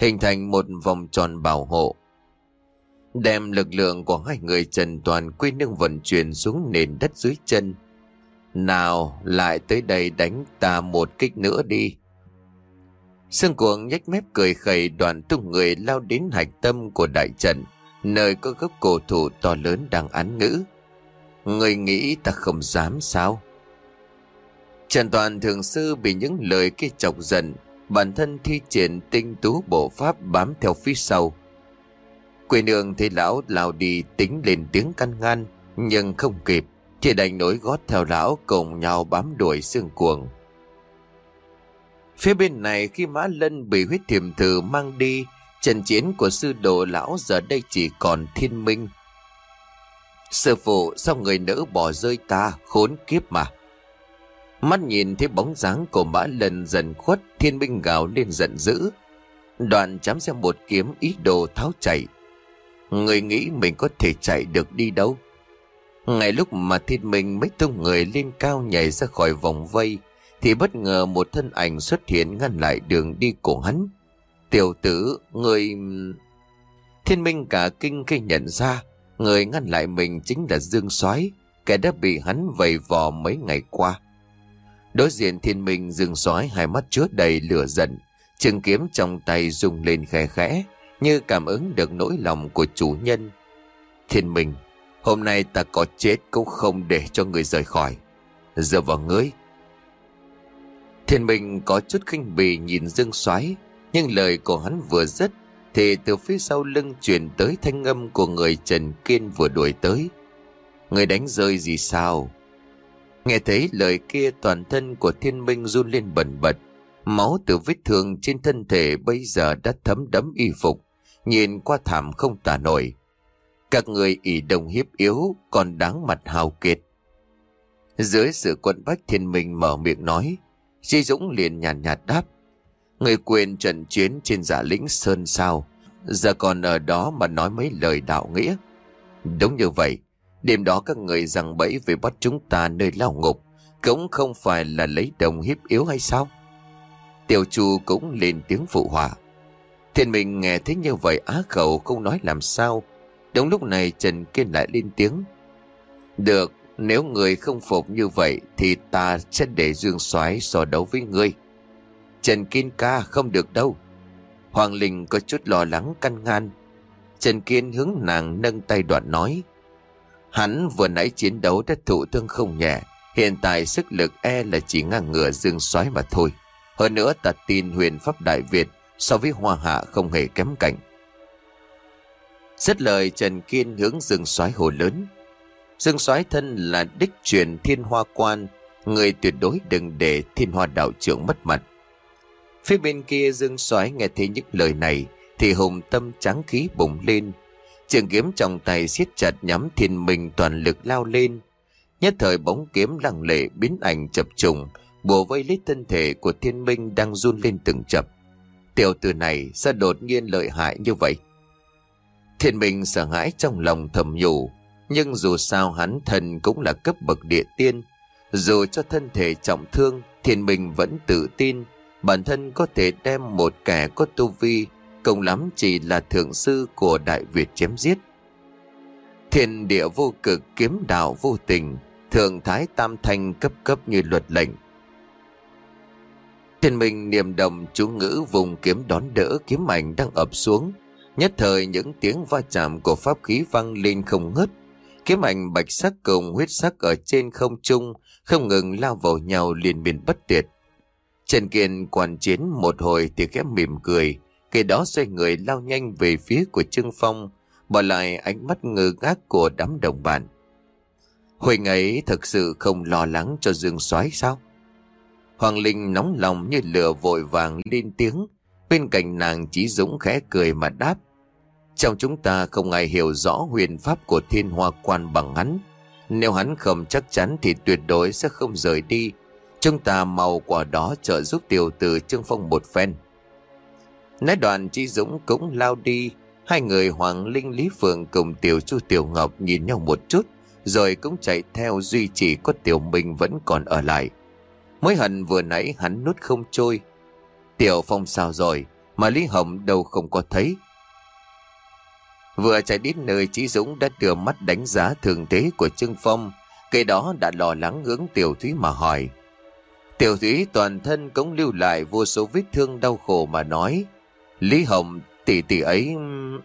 hình thành một vòng tròn bảo hộ, đem lực lượng của hai người Trần Toàn quy nương vận chuyển xuống nền đất dưới chân. Nào, lại tới đây đánh ta một kích nữa đi. Sương Cuồng nhếch mép cười khẩy, đoạn tung người lao đến hạch tâm của đại trận, nơi có gốc cổ thụ to lớn đang án ngữ. Người nghĩ ta không dám sao? Trần Toàn thượng sư bị những lời kia chọc giận, bản thân thi triển tinh tú bộ pháp bám theo phía sau. Quỷ nương thấy lão lao đi tính lên tiếng căn ngăn, nhưng không kịp, chỉ đành nối gót theo lão cùng nhau bám đuổi Sương Cuồng. Phía bên này, khi Mã Lân bị huyết thiềm thử mang đi, trận chiến của sư đồ lão giờ đây chỉ còn Thiên Minh. Sư phụ, sao người nỡ bỏ rơi ta, khốn kiếp mà. Mắt nhìn thấy bóng dáng của Mã Lân dần khuất, Thiên Minh gào lên giận dữ, đoạn chém ra một kiếm ý đồ tháo chạy. Người nghĩ mình có thể chạy được đi đâu? Ngay lúc mà Thiên Minh mới tung người lên cao nhảy ra khỏi vòng vây, thì bất ngờ một thân ảnh xuất hiện ngăn lại đường đi của hắn. Tiểu tử, người... Thiên Minh cả kinh khi nhận ra người ngăn lại mình chính là Dương Soái, kẻ đã bị hắn vây vò mấy ngày qua. Đối diện Thiên Minh, Dương Soái hai mắt chứa đầy lửa giận, trường kiếm trong tay rung lên khẽ khẽ, như cảm ứng được nỗi lòng của chủ nhân. Thiên Minh, hôm nay ta có chết cũng không để cho người rời khỏi. Dựa vào ngươi. Thiên Minh có chút khinh bỉ nhìn Dương Soái, nhưng lời của hắn vừa dứt thì từ phía sau lưng truyền tới thanh âm của người Trần Kiên vừa đuổi tới. Người đánh rơi gì sao? Nghe thấy lời kia, toàn thân của Thiên Minh run lên bần bật, máu từ vết thương trên thân thể bây giờ đã thấm đẫm y phục, nhìn qua thảm không tả nổi. Các người ỷ đồng hiếp yếu, còn đáng mặt hào kiệt. Dưới sự quận bách, Thiên Minh mở miệng nói. Di Dũng liền nhàn nhạt, nhạt đáp. Người quên trận chiến trên Dạ Lĩnh Sơn sao? Giờ còn ở đó mà nói mấy lời đạo nghĩa. Đúng như vậy, đêm đó các người giằng bẫy về bắt chúng ta nơi lao ngục, cũng không phải là lấy đồng hiếp yếu hay sao? Tiểu Chu cũng lên tiếng phụ họa. Thiên Minh nghe thấy như vậy á khẩu không nói làm sao. Đúng lúc này Trần Kiên lại lên tiếng. Được, nếu người không phục như vậy thì ta sẽ để Dương Soái so đấu với ngươi. Trần Kiên ca, không được đâu. Hoàng Linh có chút lo lắng căn ngăn. Trần Kiên hướng nàng nâng tay đoạn nói. Hắn vừa nãy chiến đấu đã thụ thương không nhẹ, hiện tại sức lực e là chỉ ngang ngửa Dương Soái mà thôi. Hơn nữa ta tin huyền pháp Đại Việt so với Hoa Hạ không hề kém cạnh. Dứt lời, Trần Kiên hướng Dương Soái hồ lớn. Dương Soái thân là đích truyền Thiên Hoa Quan, người tuyệt đối đừng để Thiên Hoa đạo trưởng mất mặt. Phía bên kia, Dương Soái nghe thấy những lời này thì hùng tâm tráng khí bùng lên, trường kiếm trong tay siết chặt nhắm Thiên Minh, toàn lực lao lên. Nhất thời bóng kiếm lăng lệ biến ảnh chập trùng, bùa vây lấy thân thể của Thiên Minh đang run lên từng chập. Tiểu tử này sao đột nhiên lợi hại như vậy? Thiên Minh sợ hãi trong lòng thầm nhủ, nhưng dù sao hắn thần cũng là cấp bậc địa tiên, dù cho thân thể trọng thương, Thiên Minh vẫn tự tin bản thân có thể đem một kẻ có tu vi cùng lắm chỉ là thượng sư của Đại Việt chém giết. Thiên địa vô cực, kiếm đạo vô tình, thượng thái tam thanh cấp cấp như luật lệnh. Thiên Minh niệm đồng chú ngữ vùng kiếm đón đỡ kiếm ảnh đang ập xuống. Nhất thời những tiếng va chạm của pháp khí vang lên không ngớt. Kiếm ảnh bạch sắc cùng huyết sắc ở trên không trung không ngừng lao vào nhau liên miên bất tuyệt. Trần Kiên quan chiến một hồi thì khẽ mỉm cười, khi đó xoay người lao nhanh về phía của Trương Phong, bỏ lại ánh mắt ngơ ngác của đám đồng bạn. Huỳnh ấy thực sự không lo lắng cho Dương Soái sao? Hoàng Linh nóng lòng như lửa vội vàng lên tiếng, bên cạnh nàng Chí Dũng khẽ cười mà đáp. Trong chúng ta không ai hiểu rõ huyền pháp của Thiên Hoa Quan bằng hắn. Nếu hắn không chắc chắn thì tuyệt đối sẽ không rời đi. Chúng ta mau qua đó trợ giúp tiểu tử Trương Phong một phen. Nói đoạn, Chí Dũng cũng lao đi. Hai người Hoàng Linh, Lý Phượng cùng Tiểu Chu, Tiểu Ngọc nhìn nhau một chút, rồi cũng chạy theo, duy chỉ có Tiểu Minh vẫn còn ở lại. Mới hận vừa nãy hắn nuốt không trôi. Tiểu Phong sao rồi? mà Lý Hồng đâu không có thấy. Vừa chạy đến nơi, Chí Dũng đã đưa mắt đánh giá thường thế của Trương Phong, cái đó đã lo lắng hướng Tiểu Thúy mà hỏi. Tiểu Thúy toàn thân cũng lưu lại vô số vết thương đau khổ mà nói: Lý Hồng, tỷ tỷ ấy...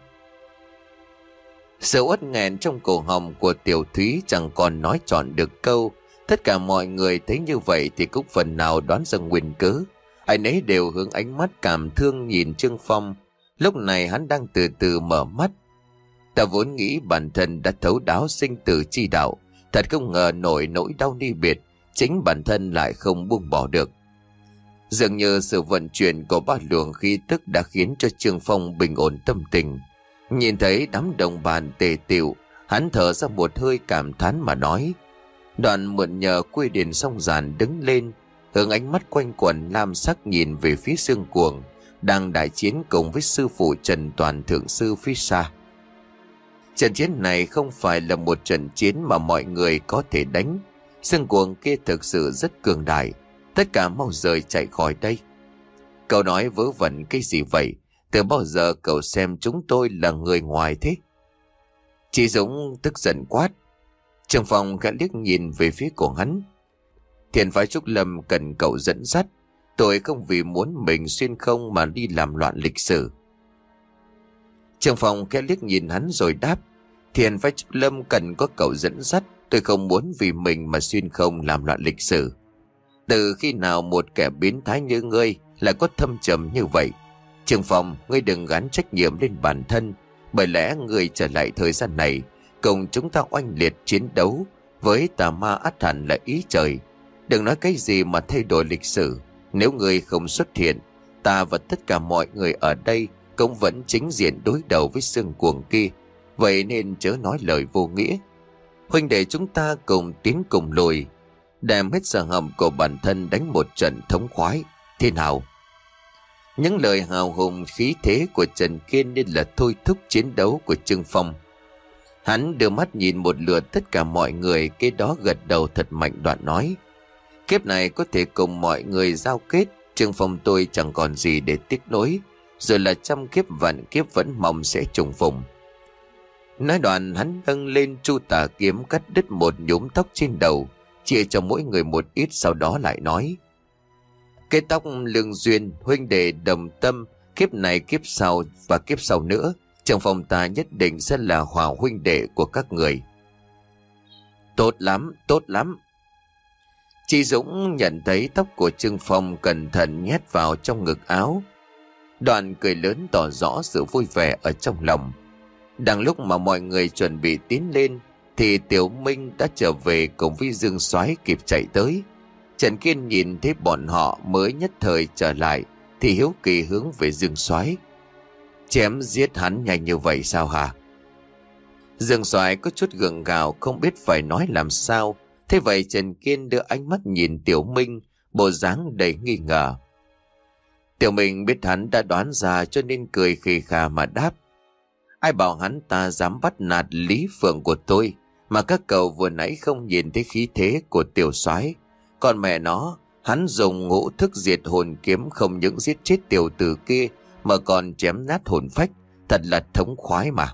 Sự uất nghẹn trong cổ họng của Tiểu Thúy chẳng còn nói trọn được câu. Tất cả mọi người thấy như vậy thì cũng phần nào đoán ra nguyên cớ. Ai nấy đều hướng ánh mắt cảm thương nhìn Trương Phong. Lúc này hắn đang từ từ mở mắt. Ta vốn nghĩ bản thân đã thấu đáo sinh tử chi đạo, thật không ngờ nổi nỗi đau ly biệt, chính bản thân lại không buông bỏ được. Dường như sự vận chuyển của ba luồng khí tức đã khiến cho Trương Phong bình ổn tâm tình. Nhìn thấy đám đồng bàn tề tựu, hắn thở ra một hơi cảm thán mà nói. Đoạn mượn nhờ quy điển song giàn đứng lên, hướng ánh mắt quanh quẩn lam sắc nhìn về phía Sương Cuồng đang đại chiến cùng với sư phụ Trần Toàn thượng sư phía xa. Trận chiến này không phải là một trận chiến mà mọi người có thể đánh. Sương Cuồng kia thực sự rất cường đại, tất cả mau rời chạy khỏi đây. Cậu nói vớ vẩn cái gì vậy? Từ bao giờ cậu xem chúng tôi là người ngoài thế? Chị Dũng tức giận quát. Trương Phong khẽ liếc nhìn về phía của hắn. Thiền phái Trúc Lâm cần cậu dẫn dắt. Tôi không vì muốn mình xuyên không mà đi làm loạn lịch sử. Trương Phong khẽ liếc nhìn hắn rồi đáp. Thiền phái Trúc Lâm cần có cậu dẫn dắt. Tôi không muốn vì mình mà xuyên không làm loạn lịch sử. Từ khi nào một kẻ biến thái như ngươi lại có thâm trầm như vậy? Trương Phong, ngươi đừng gắn trách nhiệm lên bản thân. Bởi lẽ ngươi trở lại thời gian này cùng chúng ta oanh liệt chiến đấu với tà ma ắt hẳn là ý trời. Đừng nói cái gì mà thay đổi lịch sử. Nếu ngươi không xuất hiện, ta và tất cả mọi người ở đây cũng vẫn chính diện đối đầu với Sương Cuồng kia. Vậy nên chớ nói lời vô nghĩa. Huynh đệ chúng ta cùng tiến cùng lùi, đem hết sở hầm của bản thân đánh một trận thống khoái. Thế nào? Những lời hào hùng khí thế của Trần Kiên nên là thôi thúc chiến đấu của Trương Phong. Hắn đưa mắt nhìn một lượt tất cả mọi người, cái đó gật đầu thật mạnh đoạn nói. Kiếp này có thể cùng mọi người giao kết, Trương Phong tôi chẳng còn gì để tiếc nối, rồi là trăm kiếp vạn kiếp vẫn mong sẽ trùng phùng. Nói đoạn hắn nâng lên chu tà kiếm cắt đứt một nhúm tóc trên đầu, chia cho mỗi người một ít, sau đó lại nói. Cái tóc lương duyên, huynh đệ đồng tâm, kiếp này kiếp sau và kiếp sau nữa, Trương Phong ta nhất định sẽ là hòa huynh đệ của các người. Tốt lắm, tốt lắm. Chị Dũng nhận thấy tóc của Trương Phong cẩn thận nhét vào trong ngực áo. Đoạn cười lớn tỏ rõ sự vui vẻ ở trong lòng. Đang lúc mà mọi người chuẩn bị tiến lên thì Tiểu Minh đã trở về cùng với Dương Soái kịp chạy tới. Trần Kiên nhìn thấy bọn họ mới nhất thời trở lại thì hiếu kỳ hướng về Dương Soái. Chém giết hắn nhanh như vậy sao hả? Dương Soái có chút gượng gạo không biết phải nói làm sao. Thế vậy Trần Kiên đưa ánh mắt nhìn Tiểu Minh, bộ dáng đầy nghi ngờ. Tiểu Minh biết hắn đã đoán ra cho nên cười khì khà mà đáp. Ai bảo hắn ta dám bắt nạt Lý Phượng của tôi, mà các cậu vừa nãy không nhìn thấy khí thế của Tiểu Soái. Còn mẹ nó, hắn dùng ngũ thức diệt hồn kiếm không những giết chết tiểu tử kia mà còn chém nát hồn phách, thật là thống khoái mà.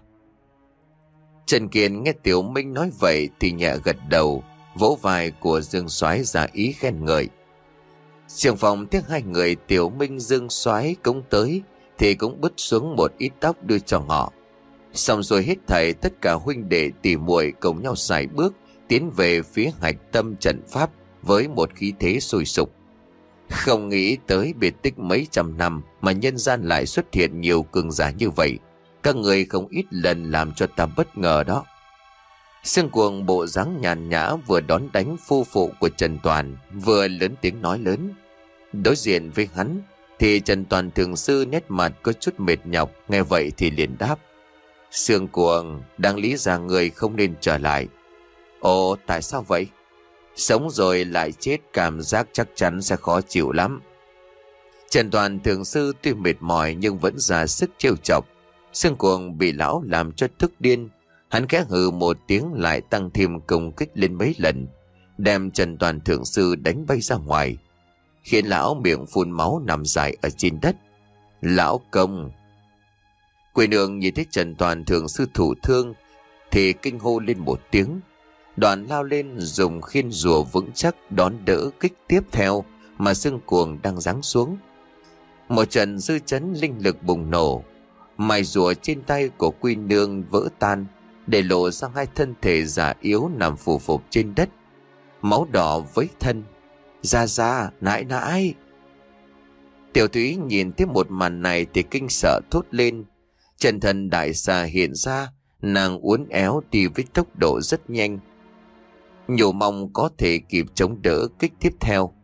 Trần Kiên nghe Tiểu Minh nói vậy thì nhẹ gật đầu, vỗ vai của Dương Soái ra ý khen ngợi. Trường phòng thấy hai người Tiểu Minh Dương Soái cũng tới thì cũng bứt xuống một ít tóc đưa cho họ. Xong rồi hết thảy tất cả huynh đệ tỉ muội cùng nhau sải bước tiến về phía hạch tâm trận pháp với một khí thế sôi sục. Không nghĩ tới biệt tích mấy trăm năm mà nhân gian lại xuất hiện nhiều cường giả như vậy. Các người không ít lần làm cho ta bất ngờ đó. Sương Cuồng bộ dáng nhàn nhã vừa đón đánh phu phụ của Trần Toàn, vừa lớn tiếng nói lớn. Đối diện với hắn thì Trần Toàn thượng sư nét mặt có chút mệt nhọc, nghe vậy thì liền đáp. Sương Cuồng, đáng lý ra người không nên trở lại. Ồ, tại sao vậy? Sống rồi lại chết, cảm giác chắc chắn sẽ khó chịu lắm. Trần Toàn thượng sư tuy mệt mỏi nhưng vẫn ra sức trêu chọc. Sương Cuồng bị lão làm cho tức điên. Hắn khẽ hừ một tiếng lại tăng thêm công kích lên mấy lần, đem Trần Toàn thượng sư đánh bay ra ngoài, khiến lão miệng phun máu nằm dài ở trên đất. Lão công. Quỷ nương nhìn thấy Trần Toàn thượng sư thủ thương thì kinh hô lên một tiếng. Đoàn lao lên dùng khiên rùa vững chắc đón đỡ kích tiếp theo mà xương cuồng đang giáng xuống. Một trận dư chấn linh lực bùng nổ, mài rùa trên tay của Quy nương vỡ tan, để lộ ra hai thân thể già yếu nằm phù phụp trên đất, máu đỏ với thân. Ra ra, nãi nãi. Tiểu Thúy nhìn thấy một màn này thì kinh sợ thốt lên. Chân thân đại xà hiện ra, nàng uốn éo đi với tốc độ rất nhanh, nhủ mong có thể kịp chống đỡ kích tiếp theo.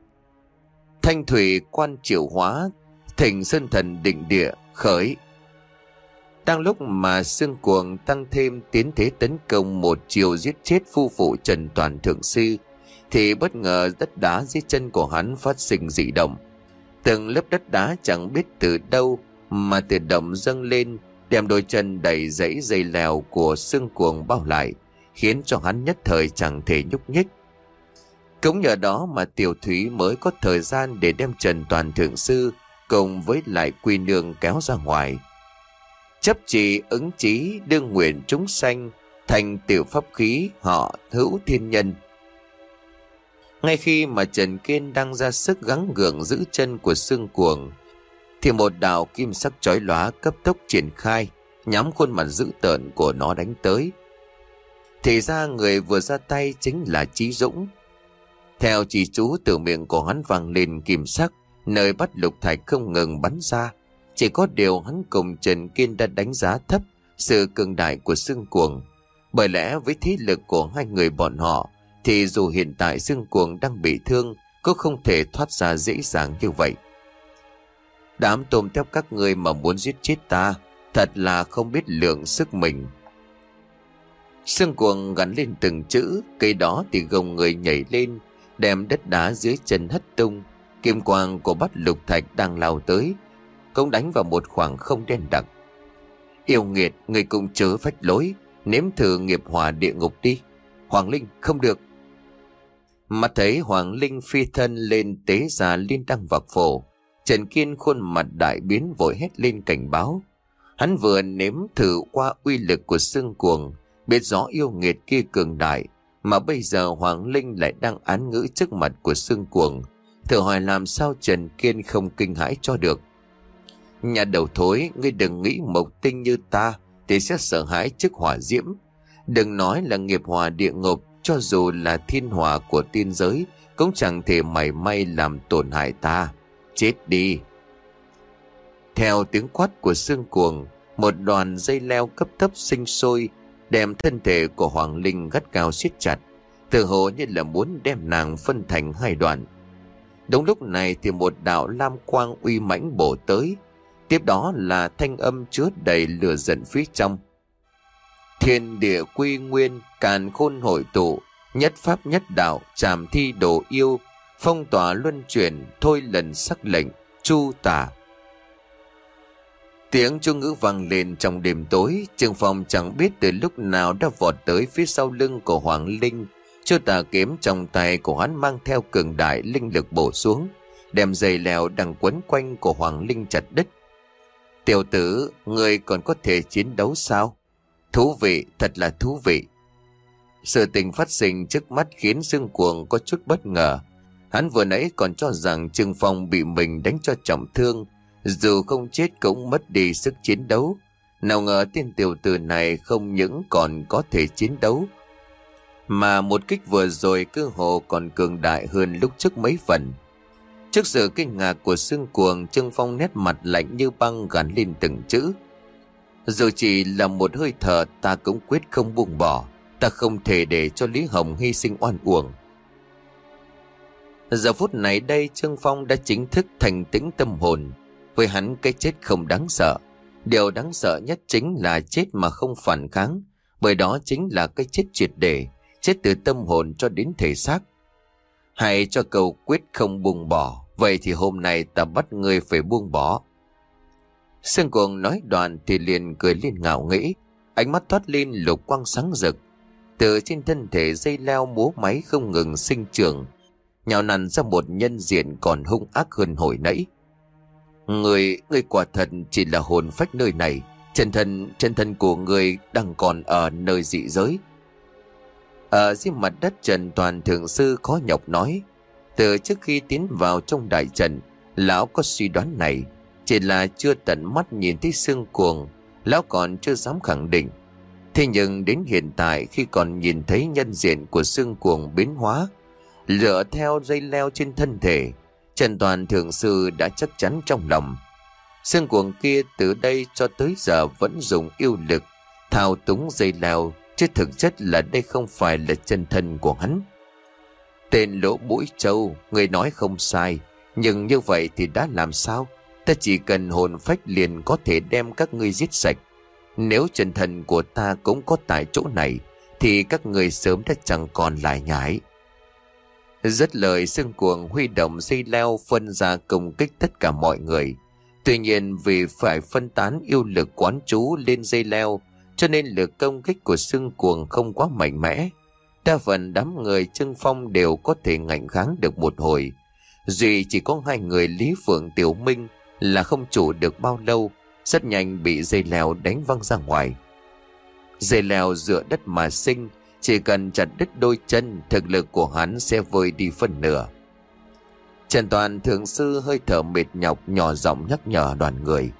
Thanh thủy quan triệu hóa, thỉnh sơn thần định địa khởi. Đang lúc mà xương cuồng tăng thêm tiến thế tấn công một chiều giết chết phu phụ Trần Toàn thượng sư, thì bất ngờ đất đá dưới chân của hắn phát sinh dị động. Từng lớp đất đá chẳng biết từ đâu mà tự động dâng lên, đem đôi chân đầy dãy dây leo của xương cuồng bao lại, khiến cho hắn nhất thời chẳng thể nhúc nhích. Cũng nhờ đó mà Tiểu Thúy mới có thời gian để đem Trần Toàn thượng sư cùng với lại Quy nương kéo ra ngoài. Chấp trì ứng chí đương nguyện chúng sanh, thành tiểu pháp khí họ hữu thiên nhân. Ngay khi mà Trần Kiên đang ra sức gắng gượng giữ chân của xương cuồng, thì một đạo kim sắc chói lóa cấp tốc triển khai, nhắm khuôn mặt dữ tợn của nó đánh tới. Thì ra người vừa ra tay chính là Chí Dũng. Theo chỉ chú từ miệng của hắn vang lên kim sắc, nơi bắt lục thạch không ngừng bắn ra. Chỉ có điều hắn cùng Trần Kiên đã đánh giá thấp sự cường đại của xương cuồng. Bởi lẽ với thế lực của hai người bọn họ, thì dù hiện tại xương cuồng đang bị thương, cũng không thể thoát ra dễ dàng như vậy. Đám tôm tép các người mà muốn giết chết ta, thật là không biết lượng sức mình. Xương cuồng gắn lên từng chữ, cây đó thì gồng người nhảy lên, đem đất đá dưới chân hất tung. Kim quang của bát lục thạch đang lao tới, cũng đánh vào một khoảng không đen đặc. Yêu nghiệt, người cũng chớ phách lối, nếm thử nghiệp hỏa địa ngục đi. Hoàng Linh, không được. Mắt thấy Hoàng Linh phi thân lên tế già liên đăng vạc phổ, Trần Kiên khuôn mặt đại biến vội hét lên cảnh báo. Hắn vừa nếm thử qua uy lực của xương cuồng, biết rõ yêu nghiệt kia cường đại, mà bây giờ Hoàng Linh lại đang án ngữ trước mặt của xương cuồng. Thử hỏi làm sao Trần Kiên không kinh hãi cho được. Nhà đầu thối, ngươi đừng nghĩ mộc tinh như ta thì sẽ sợ hãi trước hỏa diễm. Đừng nói là nghiệp hỏa địa ngục, cho dù là thiên hỏa của tiên giới cũng chẳng thể mảy may làm tổn hại ta. Chết đi. Theo tiếng quát của xương cuồng, một đoàn dây leo cấp tốc sinh sôi, đem thân thể của Hoàng Linh gắt gao siết chặt, tự hồ như là muốn đem nàng phân thành hai đoạn. Đúng lúc này thì một đạo lam quang uy mãnh bổ tới, tiếp đó là thanh âm chứa đầy lửa giận phía trong. Thiên địa quy nguyên, càn khôn hội tụ, nhất pháp nhất đạo, trảm thi đồ yêu, phong tỏa luân chuyển, thôi lần sắc lệnh, chu tả. Tiếng chuông ngữ vang lên trong đêm tối. Trương Phong chẳng biết từ lúc nào đã vọt tới phía sau lưng của Hoàng Linh. Chu tà kiếm trong tay của hắn mang theo cường đại linh lực bổ xuống, đem dây leo đang quấn quanh của Hoàng Linh chặt đứt. Tiểu tử, người còn có thể chiến đấu sao? Thú vị, thật là thú vị. Sự tình phát sinh trước mắt khiến Dương Cuồng có chút bất ngờ. Hắn vừa nãy còn cho rằng Trương Phong bị mình đánh cho trọng thương, dù không chết cũng mất đi sức chiến đấu. Nào ngờ tên tiểu tử này không những còn có thể chiến đấu, mà một kích vừa rồi cơ hồ còn cường đại hơn lúc trước mấy phần. Trước sự kinh ngạc của Dương Cuồng, Trương Phong nét mặt lạnh như băng gắn lên từng chữ. Dù chỉ là một hơi thở, ta cũng quyết không buông bỏ. Ta không thể để cho Lý Hồng hy sinh oan uổng. Giờ phút này đây, Trương Phong đã chính thức thành tĩnh tâm hồn. Với hắn, cái chết không đáng sợ. Điều đáng sợ nhất chính là chết mà không phản kháng, bởi đó chính là cái chết triệt để, chết từ tâm hồn cho đến thể xác. Hãy cho câu quyết không buông bỏ, vậy thì hôm nay ta bắt ngươi phải buông bỏ. Sương Cuồng nói đoạn thì liền cười lên ngạo nghễ, ánh mắt toát lên lục quang sáng rực. Từ trên thân thể dây leo múa máy không ngừng sinh trưởng, nhào nặn ra một nhân diện còn hung ác hơn hồi nãy. Người, người quả thật chỉ là hồn phách nơi này. Chân thân, chân thân của người đang còn ở nơi dị giới. Ở dưới mặt đất, Trần Toàn Thượng Sư khó nhọc nói. Từ trước khi tiến vào trong đại trận, lão có suy đoán này. Chỉ là chưa tận mắt nhìn thấy xương cuồng, lão còn chưa dám khẳng định. Thế nhưng đến hiện tại, khi còn nhìn thấy nhân diện của xương cuồng biến hóa, lựa theo dây leo trên thân thể, Trần Toàn Thượng Sư đã chắc chắn trong lòng. Xương cuồng kia từ đây cho tới giờ vẫn dùng yêu lực thao túng dây leo, chứ thực chất là đây không phải là chân thân của hắn. Tên Lỗ Mũi Trâu, người nói không sai, nhưng như vậy thì đã làm sao? Ta chỉ cần hồn phách liền có thể đem các ngươi giết sạch. Nếu chân thân của ta cũng có tại chỗ này, thì các người sớm đã chẳng còn lại nhái. Dứt lời, xương cuồng huy động dây leo phân ra công kích tất cả mọi người. Tuy nhiên vì phải phân tán yêu lực quán trú lên dây leo, cho nên lực công kích của xương cuồng không quá mạnh mẽ. Đa phần đám người Trương Phong đều có thể ngạnh kháng được một hồi. Duy chỉ có hai người Lý Phượng, Tiểu Minh là không chủ được bao lâu, rất nhanh bị dây leo đánh văng ra ngoài. Dây leo dựa đất mà sinh, chỉ cần chặt đứt đôi chân, thực lực của hắn sẽ vơi đi phần nửa. Trần Toàn Thượng Sư hơi thở mệt nhọc, nhỏ giọng nhắc nhở đoàn người.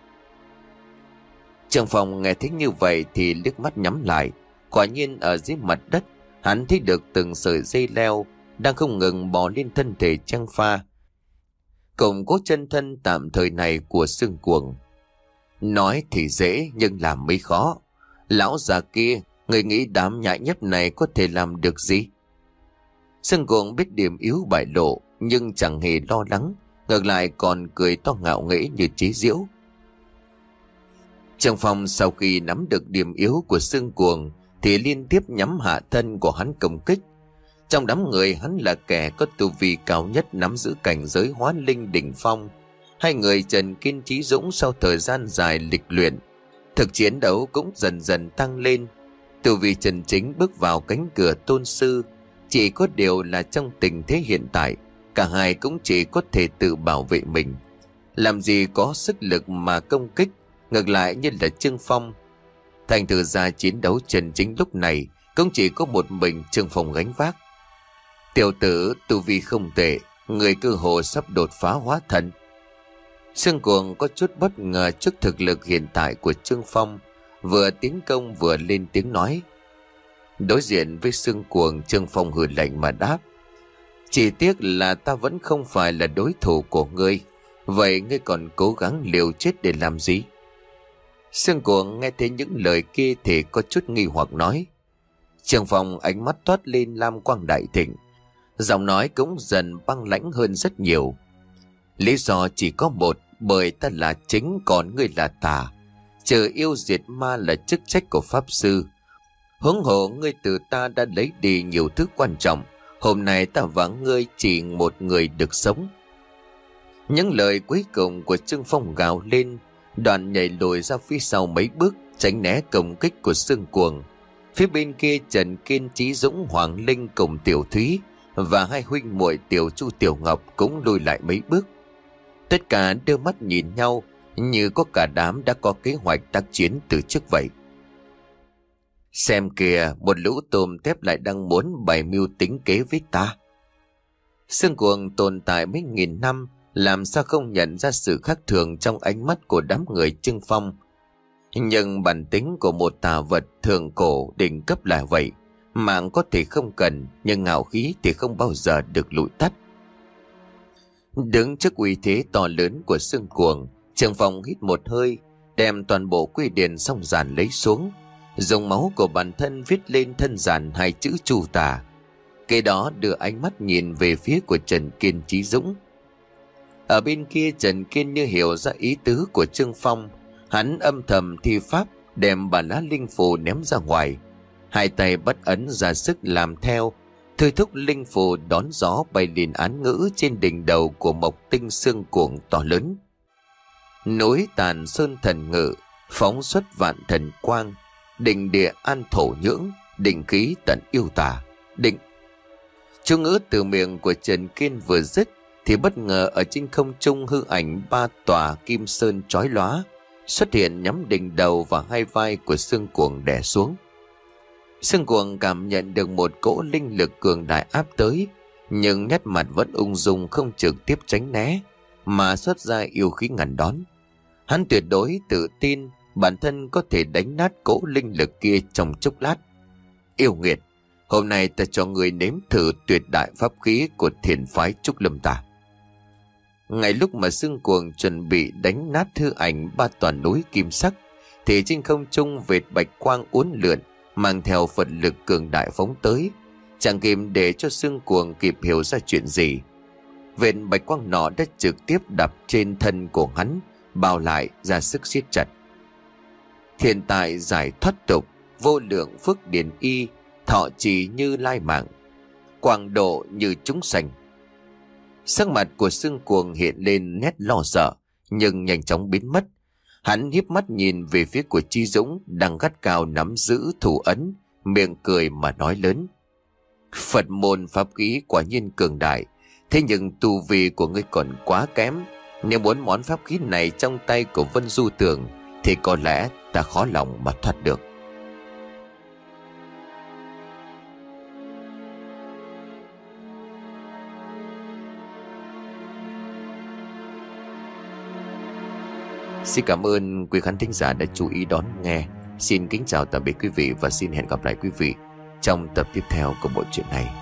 Trương Phong nghe thấy như vậy thì liếc mắt nhắm lại. Quả nhiên ở dưới mặt đất, hắn thấy được từng sợi dây leo đang không ngừng bò lên thân thể Trang Pha, cùng cố chân thân tạm thời này của xương cuồng. Nói thì dễ nhưng làm mới khó. Lão già kia, người nghĩ đám nhãi nhép này có thể làm được gì? Xương cuồng biết điểm yếu bại lộ, nhưng chẳng hề lo lắng, ngược lại còn cười to ngạo nghễ như chế giễu. Trương Phong sau khi nắm được điểm yếu của xương cuồng thì liên tiếp nhắm hạ thân của hắn công kích. Trong đám người, hắn là kẻ có tu vi cao nhất, nắm giữ cảnh giới hóa linh đỉnh phong. Hai người Trần Kiên, Chí Dũng sau thời gian dài lịch luyện, thực chiến đấu cũng dần dần tăng lên. Tu vi Trần chính bước vào cánh cửa tôn sư. Chỉ có điều là trong tình thế hiện tại, cả hai cũng chỉ có thể tự bảo vệ mình, làm gì có sức lực mà công kích. Ngược lại như là Trương Phong, thành thử ra chiến đấu chân chính lúc này cũng chỉ có một mình Trương Phong gánh vác. Tiểu tử tu vi không tệ, người cơ hồ sắp đột phá hóa thần. Xương cuồng có chút bất ngờ trước thực lực hiện tại của Trương Phong, vừa tiến công vừa lên tiếng nói. Đối diện với xương cuồng, Trương Phong hừ lạnh mà đáp. Chỉ tiếc là ta vẫn không phải là đối thủ của ngươi. Vậy ngươi còn cố gắng liều chết để làm gì? Xương cuồng nghe thấy những lời kia thì có chút nghi hoặc nói. Trương Phong ánh mắt toát lên lam quang đại thịnh, giọng nói cũng dần băng lãnh hơn rất nhiều. Lý do chỉ có một, bởi ta là chính còn ngươi là tà. Trừ yêu diệt ma là chức trách của pháp sư. Huống hồ ngươi từ ta đã lấy đi nhiều thứ quan trọng. Hôm nay ta và ngươi chỉ một người được sống. Những lời cuối cùng của Trương Phong gào lên, đoàn nhảy lùi ra phía sau mấy bước, tránh né công kích của xương cuồng. Phía bên kia, Trần Kiên, Chí Dũng, Hoàng Linh cùng Tiểu Thúy và hai huynh muội Tiểu Chu, Tiểu Ngọc cũng lùi lại mấy bước. Tất cả đưa mắt nhìn nhau, như có cả đám đã có kế hoạch tác chiến từ trước vậy. Xem kìa, một lũ tôm tép lại đang muốn bày mưu tính kế với ta. Xương cuồng tồn tại mấy nghìn năm, làm sao không nhận ra sự khác thường trong ánh mắt của đám người Trương Phong. Nhưng bản tính của một tà vật thường cổ đỉnh cấp là vậy. Mạng có thể không cần, nhưng ngạo khí thì không bao giờ được lụi tắt. Đứng trước uy thế to lớn của xương cuồng, Trương Phong hít một hơi, đem toàn bộ quy điển song giản lấy xuống, dùng máu của bản thân viết lên thân giản hai chữ Chu Tà. Kế đó đưa ánh mắt nhìn về phía của Trần Kiên, Chí Dũng. Ở bên kia, Trần Kiên như hiểu ra ý tứ của Trương Phong, hắn âm thầm thi pháp, đem bản lá linh phù ném ra ngoài, hai tay bắt ấn ra sức làm theo, thôi thúc linh phù đón gió bay lên án ngữ trên đỉnh đầu của Mộc Tinh xương cuồng to lớn. Núi tàn sơn thần ngự, phóng xuất vạn thần quang, định địa an thổ nhưỡng, định khí tận yêu tà, định. Chú ngữ từ miệng của Trần Kiên vừa dứt thì bất ngờ ở trên không trung hư ảnh ba tòa kim sơn chói lóa xuất hiện nhắm đỉnh đầu và hai vai của Xương Cuồng đè xuống. Xương Cuồng cảm nhận được một cỗ linh lực cường đại áp tới, nhưng nét mặt vẫn ung dung không trực tiếp tránh né, mà xuất ra yêu khí ngăn đón. Hắn tuyệt đối tự tin bản thân có thể đánh nát cỗ linh lực kia trong chốc lát. Yêu nghiệt, hôm nay ta cho người nếm thử tuyệt đại pháp khí của thiền phái Trúc Lâm ta. Ngay lúc mà Xương Cuồng chuẩn bị đánh nát hư ảnh ba toàn núi kim sắc, thì trên không trung vệt bạch quang uốn lượn, mang theo Phật lực cường đại phóng tới, chẳng kịp để cho Xương Cuồng kịp hiểu ra chuyện gì. Vệt bạch quang nọ đã trực tiếp đập trên thân của hắn, bao lại ra sức siết chặt. Thiên tài giải thoát tục, vô lượng phước điển y, thọ trì như lai mạng, quang độ như chúng sanh. Sắc mặt của Xương Cuồng hiện lên nét lo sợ, nhưng nhanh chóng biến mất. Hắn híp mắt nhìn về phía của Chi Dũng đang gắt cao nắm giữ thủ ấn, miệng cười mà nói lớn: Phật môn pháp khí quả nhiên cường đại, thế nhưng tu vi của ngươi còn quá kém. Nếu muốn món pháp khí này trong tay của Vân Du Tường thì có lẽ ta khó lòng mà thoát được. Xin cảm ơn quý khán thính giả đã chú ý đón nghe. Xin kính chào tạm biệt quý vị và xin hẹn gặp lại quý vị trong tập tiếp theo của bộ truyện này.